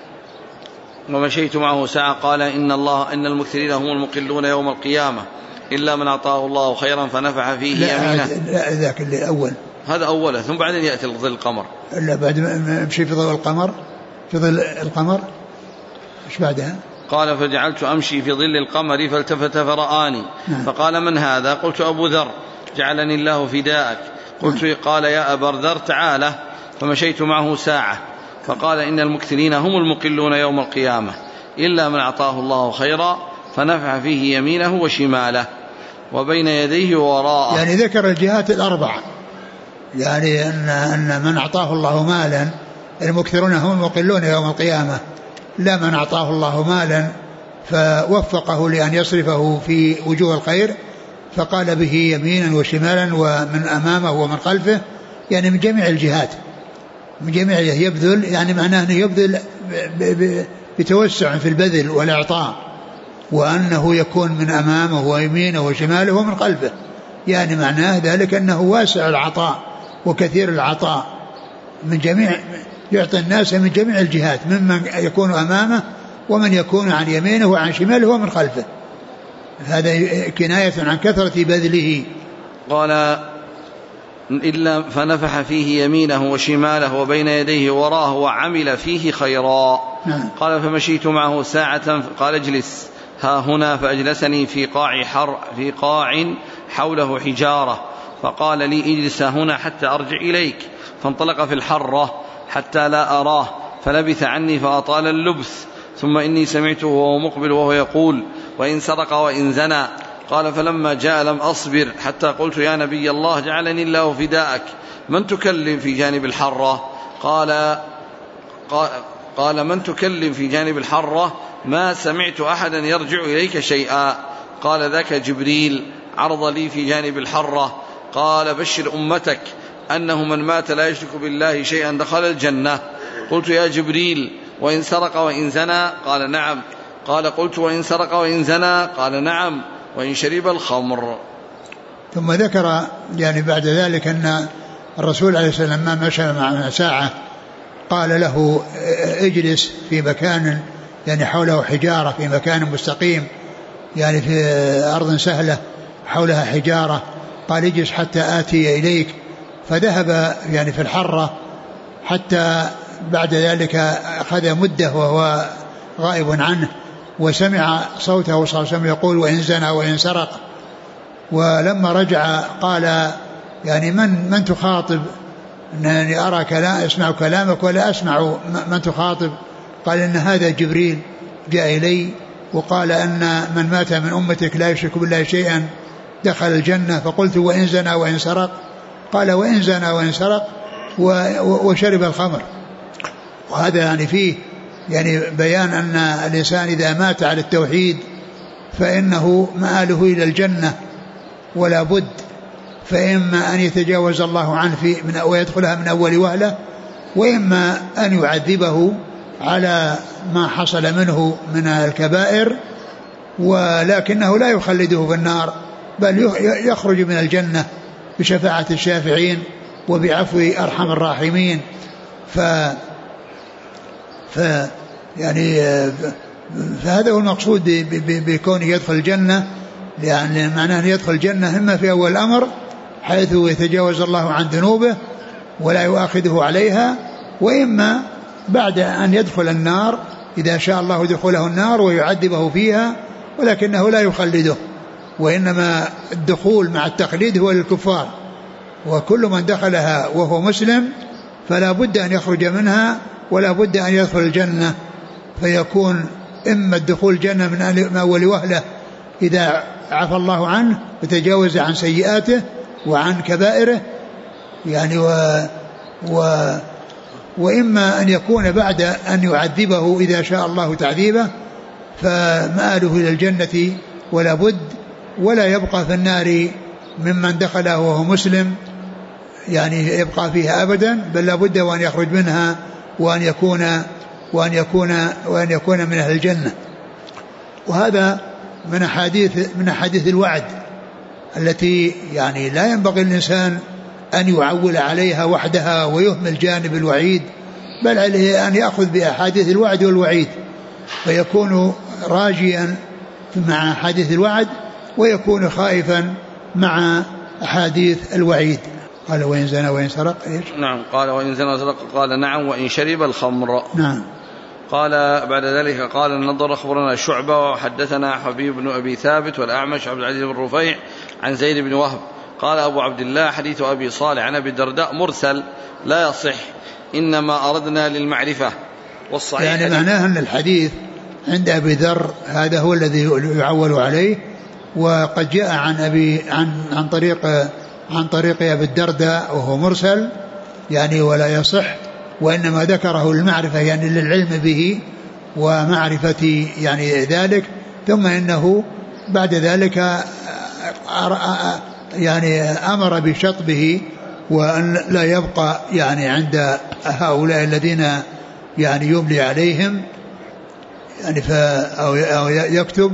ومشيت معه ساعة قال إن المكثرين هم المقلون يوم القيامة إلا من أعطاه الله خيرا فنفع فيه يمينه. لا ذاك اللي أول، هذا أوله، ثم بعدين يأتي ظل القمر. لا بعد ما امشي في ظل القمر، في ظل القمر ايش بعدها؟ قال فجعلت أمشي في ظل القمر فالتفت فرآني فقال من هذا؟ قلت أبو ذر جعلني الله فداءك. قلت قال يا أبا ذر تعالى. فمشيت معه ساعة فقال إن المكثرين هم المقلون يوم القيامة إلا من أعطاه الله خيرا فنفع فيه يمينه وشماله وبين يديه ووراءه. يعني ذكر الجهات الأربعة، يعني أن من أعطاه الله مالا المكثرون هم المقلون يوم القيامة، لا من أعطاه الله مالا فوفقه لأن يصرفه في وجوه الخير فقال به يمينا وشمالا ومن أمامه ومن خلفه، يعني من جميع الجهات، من جميع يبذل، يعني معناه أنه يبذل بتوسع في البذل والإعطاء، وأنه يكون من أمامه ويمينه وشماله ومن خلفه، يعني معناه ذلك أنه واسع العطاء وكثير العطاء من جميع، يعطي الناس من جميع الجهات، ممن يكون أمامه ومن يكون عن يمينه وعن شماله ومن خلفه. هذا كناية عن كثرة بذله. قال إلا فنفح فيه يمينه وشماله وبين يديه وراه وعمل فيه خيرا. قال فمشيت معه ساعة قال اجلس ها هنا فأجلسني في قاع حوله حجارة فقال لي اجلس هنا حتى أرجع إليك، فانطلق في الحرة حتى لا أراه فلبث عني فأطال اللبث، ثم إني سمعته وهو مقبل وهو يقول وإن سرق وإن زنى. قال فلما جاء لم أصبر حتى قلت يا نبي الله جعلني الله فداءك من تكلم في جانب الحرة؟ قال من تكلم في جانب الحرة؟ ما سمعت أحدا يرجع إليك شيئا. قال ذاك جبريل عرض لي في جانب الحرة. قال بشر أمتك أنه من مات لا يشرك بالله شيئا دخل الجنة. قلت يا جبريل وإن سرق وإن زنى؟ قال نعم. قال قلت وإن سرق وإن زنى؟ قال نعم. وإن شرب الخمر. ثم ذكر يعني بعد ذلك أن الرسول عليه السلام ما مشى معنا ساعة قال له اجلس في مكان يعني حوله حجارة، في مكان مستقيم يعني في أرض سهلة حولها حجارة، قال اجلس حتى آتي إليك، فذهب يعني في الحرة حتى بعد ذلك أخذ مدة وهو غائب عنه، وسمع صوته صلى الله عليه وسلم يقول وإن زنى وإن سرق. ولما رجع قال يعني من تخاطب؟ أنني أرى أسمع كلامك ولا أسمع من تخاطب. قال إن هذا جبريل جاء إلي وقال أن من مات من أمتك لا يشرك بالله شيئا دخل الجنة. فقلت وإن زنى وإن سرق؟ قال وإن زنى وإن سرق وشرب الخمر. وهذا يعني فيه يعني بيان أن الإنسان إذا مات على التوحيد فإنه مآله إلى الجنة ولا بد، فإما أن يتجاوز الله عنه ويدخلها من أول وهلة، وإما أن يعذبه على ما حصل منه من الكبائر، ولكنه لا يخلده في النار بل يخرج من الجنة بشفاعة الشافعين وبعفو أرحم الراحمين. يعني فهذا هو المقصود بكونه يدخل الجنة، يعني معناه أن يدخل الجنة إما في أول الأمر حيث يتجاوز الله عن ذنوبه ولا يؤاخذه عليها، وإما بعد أن يدخل النار إذا شاء الله دخوله النار ويعذبه فيها، ولكنه لا يخلده، وإنما الدخول مع التخليد هو للكفار، وكل من دخلها وهو مسلم فلا بد أن يخرج منها ولا بد أن يدخل الجنة، فيكون إما الدخول الجنة من أول وهلة إذا عفى الله عنه وتجاوز عن سيئاته وعن كبائره يعني وإما أن يكون بعد أن يعذبه إذا شاء الله تعذيبه فمآله إلى الجنة ولا بد، ولا يبقى في النار ممن دخله وهو مسلم يعني يبقى فيها أبدا، بل لا بد وأن يخرج منها وأن يكون من أهل الجنة. وهذا من أحاديث الوعد التي يعني لا ينبغي الإنسان أن يعول عليها وحدها ويهمل جانب الوعيد، بل عليه أن يأخذ بأحاديث الوعد والوعيد، فيكون راجيا مع أحاديث الوعد ويكون خائفا مع أحاديث الوعيد. قال وإن زنى وإن سرق إيش؟ نعم. قال وإن زنى وسرق قال نعم وإن شرب الخمر. نعم. قال بعد ذلك قال النضر أخبرنا شعبة وحدثنا حبيب بن أبي ثابت والأعمش عبد العزيز بن رفيع عن زيد بن وهب قال أبو عبد الله حديث أبي صالح عن أبي الدرداء مرسل لا يصح، إنما أردنا للمعرفة. والصحيح يعني معناه أن الحديث عند أبي ذر هذا هو الذي يعول عليه، وقد جاء عن طريق أبي الدرداء وهو مرسل يعني ولا يصح، وإنما ذكره للمعرفة يعني للعلم به ومعرفة يعني ذلك، ثم إنه بعد ذلك يعني أمر بشطبه وأن لا يبقى يعني عند هؤلاء الذين يعني يملي عليهم يعني أو يكتب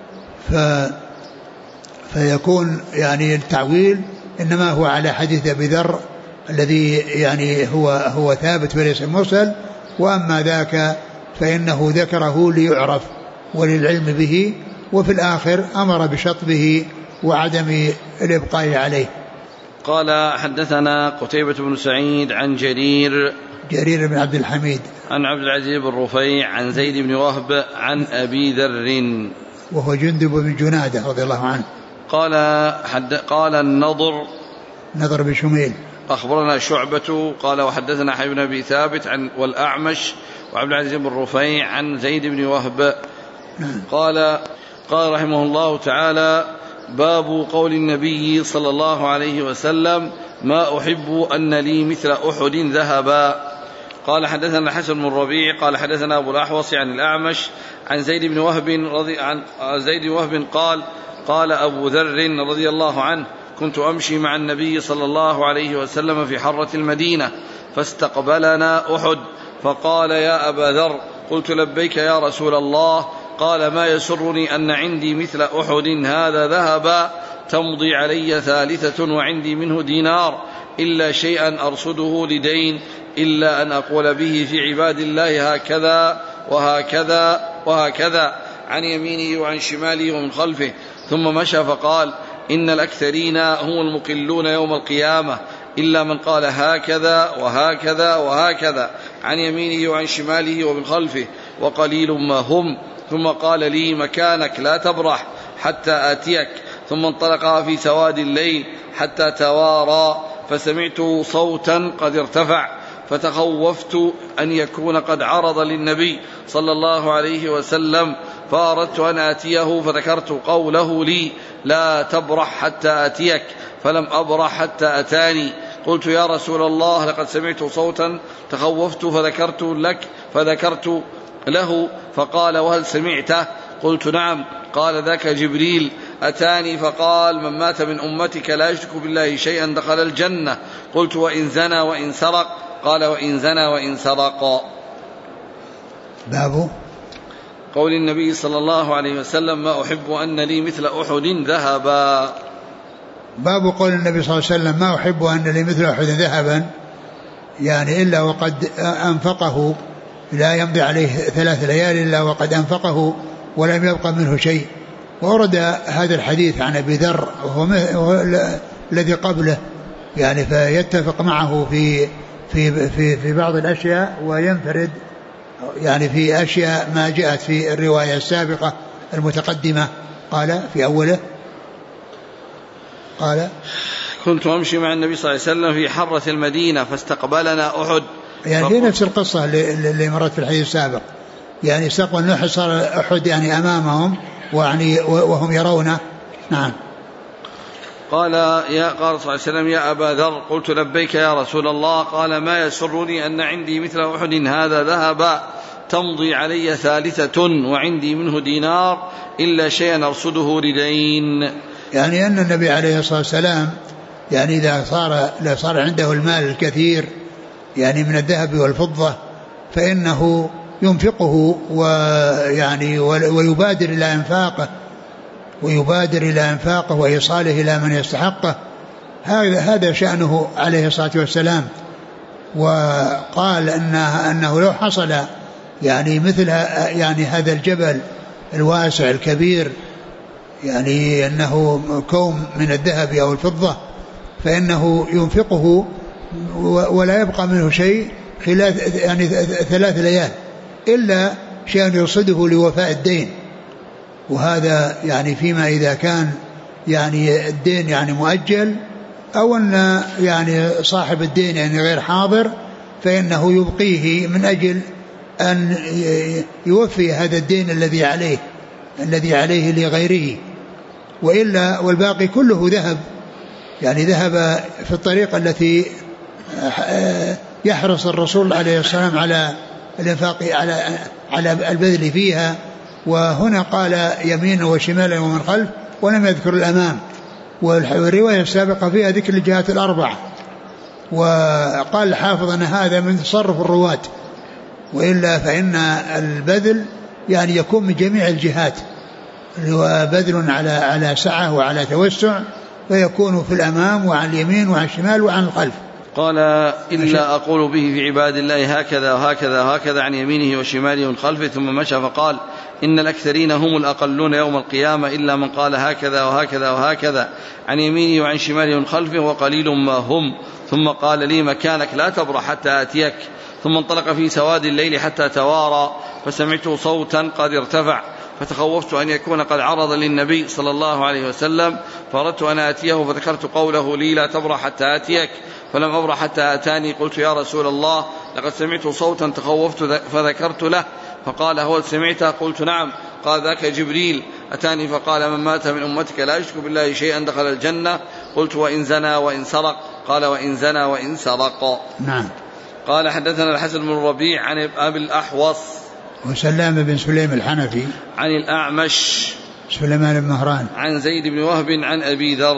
فيكون يعني التعويل إنما هو على حديث أبي ذر الذي يعني هو ثابت وليس مرسل، وأما ذاك فإنه ذكره ليعرف وللعلم به، وفي الآخر أمر بشطبه وعدم الإبقاء عليه. قال حدثنا قتيبة بن سعيد عن جرير بن عبد الحميد عن عبد العزيز بن رفيع عن زيد بن وهب عن أبي ذر وهو جندب بن جنادة رضي الله عنه قال النضر بن شميل أخبرنا شعبة قال وحدثنا حبيب بن أبي ثابت والأعمش وعبد العزيز بن رفيع عن زيد بن وهب. قال رحمه الله تعالى باب قول النبي صلى الله عليه وسلم ما أحب أن لي مثل أحد ذهبا. قال حدثنا حسن بن الربيع قال حدثنا أبو الأحوص عن الأعمش عن زيد بن وهب قال أبو ذر رضي الله عنه كنت أمشي مع النبي صلى الله عليه وسلم في حرة المدينة فاستقبلنا أحد فقال يا أبا ذر قلت لبيك يا رسول الله. قال ما يسرني أن عندي مثل أحد هذا ذهبا تمضي علي ثالثة وعندي منه دينار إلا شيئا أرصده لدين إلا أن أقول به في عباد الله هكذا وهكذا وهكذا عن يمينه وعن شماله ومن خلفه. ثم مشى فقال إن الأكثرين هم المقلون يوم القيامة إلا من قال هكذا وهكذا وهكذا عن يمينه وعن شماله ومن خلفه وقليل ما هم. ثم قال لي مكانك لا تبرح حتى آتيك. ثم انطلقا في سواد الليل حتى توارى فسمعت صوتا قد ارتفع فتخوفت أن يكون قد عرض للنبي صلى الله عليه وسلم فأردت أن آتيه فذكرت قوله لي لا تبرح حتى آتيك فلم أبرح حتى أتاني. قلت يا رسول الله لقد سمعت صوتا تخوفت فذكرت له فقال وهل سمعته؟ قلت نعم. قال ذاك جبريل أتاني فقال من مات من أمتك لا يشرك بالله شيئا دخل الجنة. قلت وإن زنى وإن سرق؟ قال وإن زنى وإن سرق. باب قول النبي صلى الله عليه وسلم ما أحب أن لي مثل أحد ذهبا. باب قول النبي صلى الله عليه وسلم ما أحب أن لي مثل أحد ذهبا، يعني إلا وقد أنفقه لا يمضي عليه 3 ليال إلا وقد أنفقه ولم يبقى منه شيء. وورد هذا الحديث عن أبي ذر وهو الذي قبله يعني فيتفق معه في بعض الأشياء وينفرد يعني في أشياء ما جاءت في الرواية السابقة المتقدمة. قال في أوله قال كنت أمشي مع النبي صلى الله عليه وسلم في حرة المدينة فاستقبلنا أحد. يعني هي نفس القصة اللي مرت في الحديث السابق يعني استقبل نوح صار أحد يعني أمامهم ويعني وهم يرونه. نعم. قال صلى الله عليه وسلم يا أبا ذر قلت لبيك يا رسول الله. قال ما يسرني أن عندي مثل أحد هذا ذهب تمضي علي 3 وعندي منه دينار إلا شيئا أرصده لدين. يعني أن النبي عليه الصلاة والسلام يعني إذا صار عنده المال الكثير يعني من الذهب والفضة فإنه ينفقه ويعني ويبادر إلى أنفاقه وإيصاله إلى من يستحقه. هذا شأنه عليه الصلاة والسلام. وقال أنه لو حصل يعني مثل يعني هذا الجبل الواسع الكبير يعني أنه كوم من الذهب أو الفضة فإنه ينفقه ولا يبقى منه شيء خلال يعني 3 ليال إلا شيء يرصده لوفاء الدين. وهذا يعني فيما إذا كان يعني الدين يعني مؤجل أو أن يعني صاحب الدين يعني غير حاضر فإنه يبقيه من أجل أن يوفي هذا الدين الذي عليه لغيره. وإلا والباقي كله ذهب يعني ذهب في الطريقة التي يحرص الرسول عليه السلام على الإنفاق على البذل فيها. وهنا قال يمين وشمال ومن خلف ولم يذكر الأمام. والرواية السابقة فيها ذكر الجهات ال4. وقال الحافظ أن هذا من تصرف الرواة وإلا فإن البذل يعني يكون من جميع الجهات هو بذل على سعة وعلى توسع فيكون في الأمام وعن اليمين وعن الشمال وعن الخلف. قال إلا أقول به في عباد الله هكذا وهكذا وهكذا عن يمينه وشماله ومن خلفه. ثم مشى فقال إن الأكثرين هم الأقلون يوم القيامة إلا من قال هكذا وهكذا وهكذا عن يمينه وعن شماله ومن خلفه وقليل ما هم. ثم قال لي مكانك لا تبرح حتى آتيك. ثم انطلق في سواد الليل حتى توارى فسمعت صوتا قد ارتفع فتخوفت أن يكون قد عرض للنبي صلى الله عليه وسلم فأردت أن آتيه فذكرت قوله لي لا تبرح حتى آتيك فلم أبرح حتى آتاني. قلت يا رسول الله لقد سمعت صوتا تخوفت فذكرت له فقال هو سمعته؟ قلت نعم. قال ذاك جبريل أتاني فقال من مات من أمتك لا يشرك بالله شيئا دخل الجنة. قلت وإن زنى وإن سرق؟ قال وإن زنى وإن سرق. نعم. قال حدثنا الحسن بن الربيع عن أبي الأحوص وسلام بن سليم الحنفي عن الأعمش سليمان بن مهران عن زيد بن وهب عن أبي ذر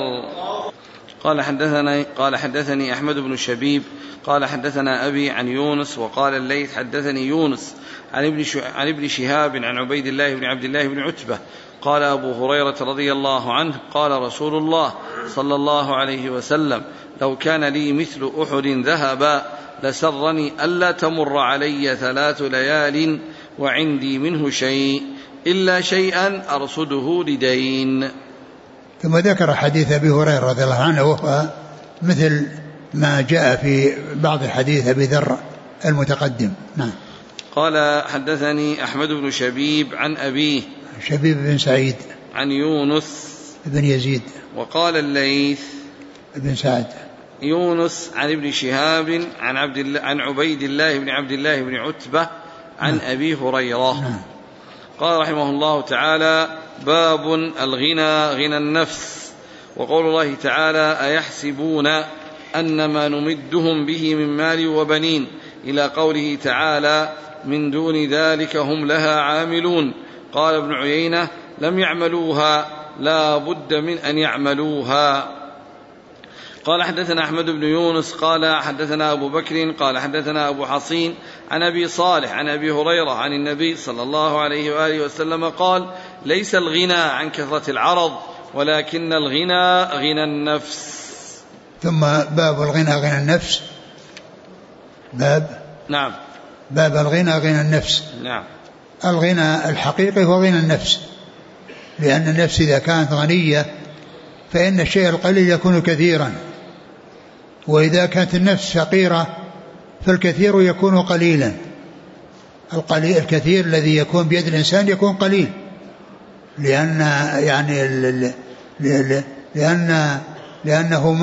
قال حدثني أحمد بن شبيب قال حدثنا أبي عن يونس وقال الليث حدثني يونس عن ابن شهاب عن عبيد الله بن عبد الله بن عتبة قال أبو هريرة رضي الله عنه قال رسول الله صلى الله عليه وسلم لو كان لي مثل أحد ذهبا لسرني ألا تمر علي 3 ليال وعندي منه شيء إلا شيئا أرصده لدين. ثم ذكر حديث أبي هريرة رضي الله عنه وهو مثل ما جاء في بعض حديث أبي ذر المتقدم. نعم. قال حدثني أحمد بن شبيب عن أبيه شبيب بن سعيد عن يونس بن يزيد وقال الليث بن سعد يونس عن ابن شهاب عن عبيد الله بن عبد الله بن عتبة عن أبي هريرة. قال رحمه الله تعالى باب الغنى غنى النفس. وقول الله تعالى أيحسبون أنما نمدهم به من مال وبنين إلى قوله تعالى من دون ذلك هم لها عاملون. قال ابن عيينة لم يعملوها لا بد من أن يعملوها. قال حدثنا أحمد بن يونس قال حدثنا أبو بكر قال حدثنا أبو حصين عن أبي صالح عن أبي هريرة عن النبي صلى الله عليه وآله وسلم قال ليس الغنى عن كثرة العرض ولكن الغنى غنى النفس. ثم باب الغنى غنى النفس. باب نعم باب الغنى غنى النفس. نعم. الغنى الحقيقي هو غنى النفس، لأن النفس إذا كانت غنية فإن الشيء القليل يكون كثيرا، وإذا كانت النفس فقيرة فالكثير يكون قليلا. الكثير الذي يكون بيد الإنسان يكون قليل، لأنه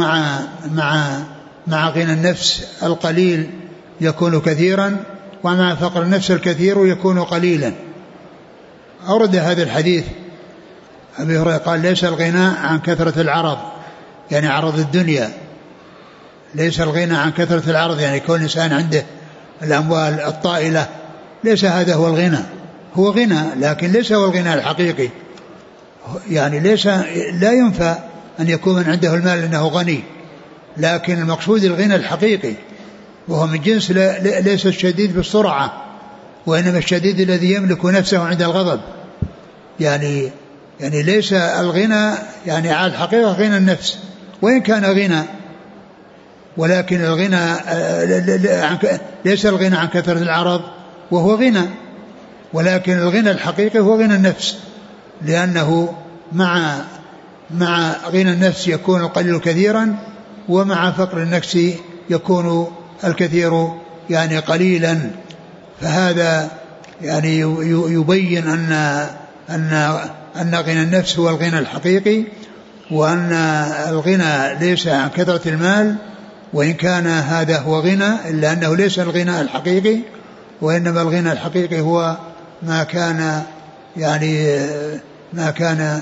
مع غنى النفس القليل يكون كثيرا، ومع فقر النفس الكثير يكون قليلا. أورد هذا الحديث أبي هريرة قال: ليس الغنى عن كثرة العرض، يعني عرض الدنيا، ليس الغنى عن كثرة العرض يعني كل إنسان عنده الأموال الطائلة، ليس هذا هو الغنى. هو غنى لكن ليس هو الغنى الحقيقي، يعني لا ينفى أن يكون من عنده المال أنه غني، لكن المقصود الغنى الحقيقي، وهو من جنس ليس الشديد بالسرعة، وإنما الشديد الذي يملك نفسه عند الغضب. يعني ليس الغنى يعني على الحقيقة غنى النفس، وإن كان غنى، ولكن الغنى ليس الغنى عن كثرة العرض وهو غنى، ولكن الغنى الحقيقي هو غنى النفس، لأنه مع غنى النفس يكون القليل كثيرا، ومع فقر النفس يكون الكثير يعني قليلا. فهذا يعني يبين أن غنى النفس هو الغنى الحقيقي، وأن الغنى ليس عن كثرة المال، وإن كان هذا هو غنى إلا أنه ليس الغنى الحقيقي، وإنما الغنى الحقيقي هو ما كان يعني ما كان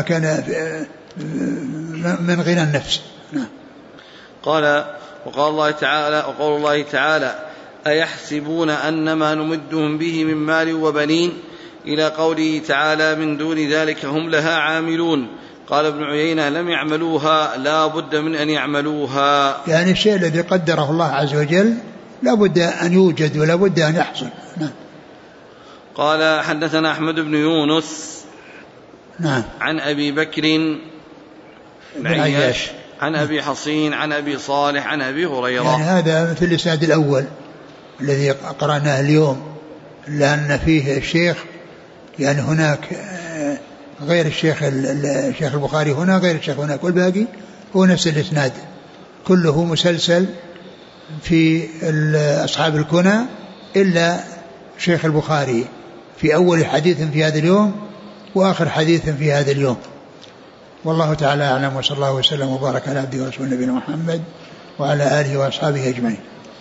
من غنى النفس. نعم. قال: وقول الله تعالى: أيحسبون أنما نمدهم به من مال وبنين، إلى قوله تعالى: من دون ذلك هم لها عاملون. قال ابن عيينة: لم يعملوها، لا بد من أن يعملوها. يعني الشيء الذي قدره الله عز وجل لا بد أن يوجد ولا بد أن يحصل. نعم. قال: حدثنا أحمد بن يونس. نعم. عن أبي بكر بن عياش عن أبي حصين عن أبي صالح عن أبي هريرة. يعني هذا في الإسناد الأول الذي قرأناه اليوم، لأن فيه الشيخ يعني هناك غير الشيخ البخاري هنا غير الشيخ هناك، والباقي هو نفس الإسناد كله مسلسل في أصحاب الكنى إلا شيخ البخاري في أول حديث في هذا اليوم وآخر حديث في هذا اليوم. والله تعالى أعلم، وصلى الله وسلم وبارك على عبده ورسوله نبينا محمد وعلى آله وأصحابه أجمعين.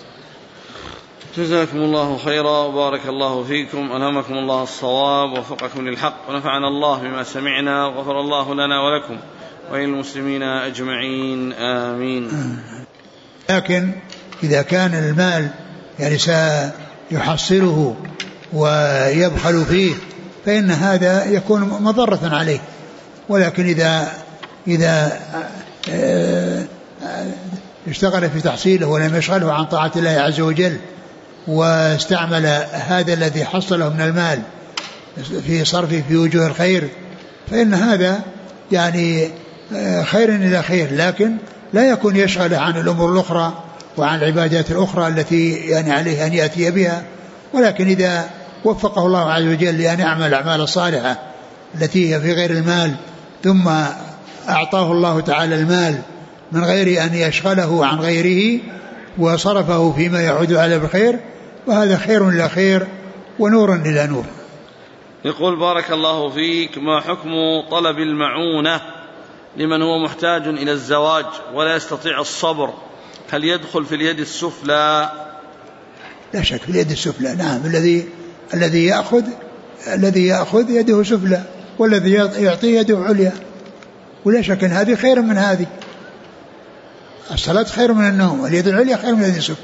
جزاكم الله خيرا وبارك الله فيكم، ألهمكم الله الصواب ووفقكم للحق، ونفعنا الله بما سمعنا، وغفر الله لنا ولكم وللمسلمين أجمعين، آمين. لكن إذا كان المال يعني سيحصله ويبخل فيه فإن هذا يكون مضرة عليه، ولكن إذا اشتغل في تحصيله ولم يشغله عن طاعة الله عز وجل، واستعمل هذا الذي حصله من المال في صرفه في وجوه الخير، فإن هذا يعني خير إلى خير، لكن لا يكون يشغل عن الأمور الأخرى وعن العبادات الأخرى التي يعني عليه أن يأتي بها. ولكن إذا وفقه الله عز وجل لأن يعمل الأعمال الصالحة التي هي في غير المال، ثم أعطاه الله تعالى المال من غير أن يشغله عن غيره وصرفه فيما يعود عليه بالخير، وهذا خير إلى خير ونور إلى نور. يقول: بارك الله فيك، ما حكم طلب المعونة لمن هو محتاج إلى الزواج ولا يستطيع الصبر؟ هل يدخل في اليد السفلى؟ لا شك في اليد السفلى، نعم. الذي يأخذ يده سفلى، والذي يعطي يده عليا، ولا شك أن هذه خير من هذه. الصلاة خير من النوم، واليد العليا خير من اليد السفلى.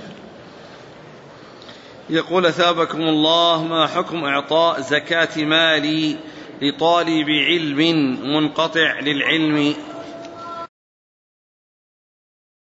يقول: أثابكم الله، ما حكم إعطاء زكاة مالي لطالب علم منقطع للعلم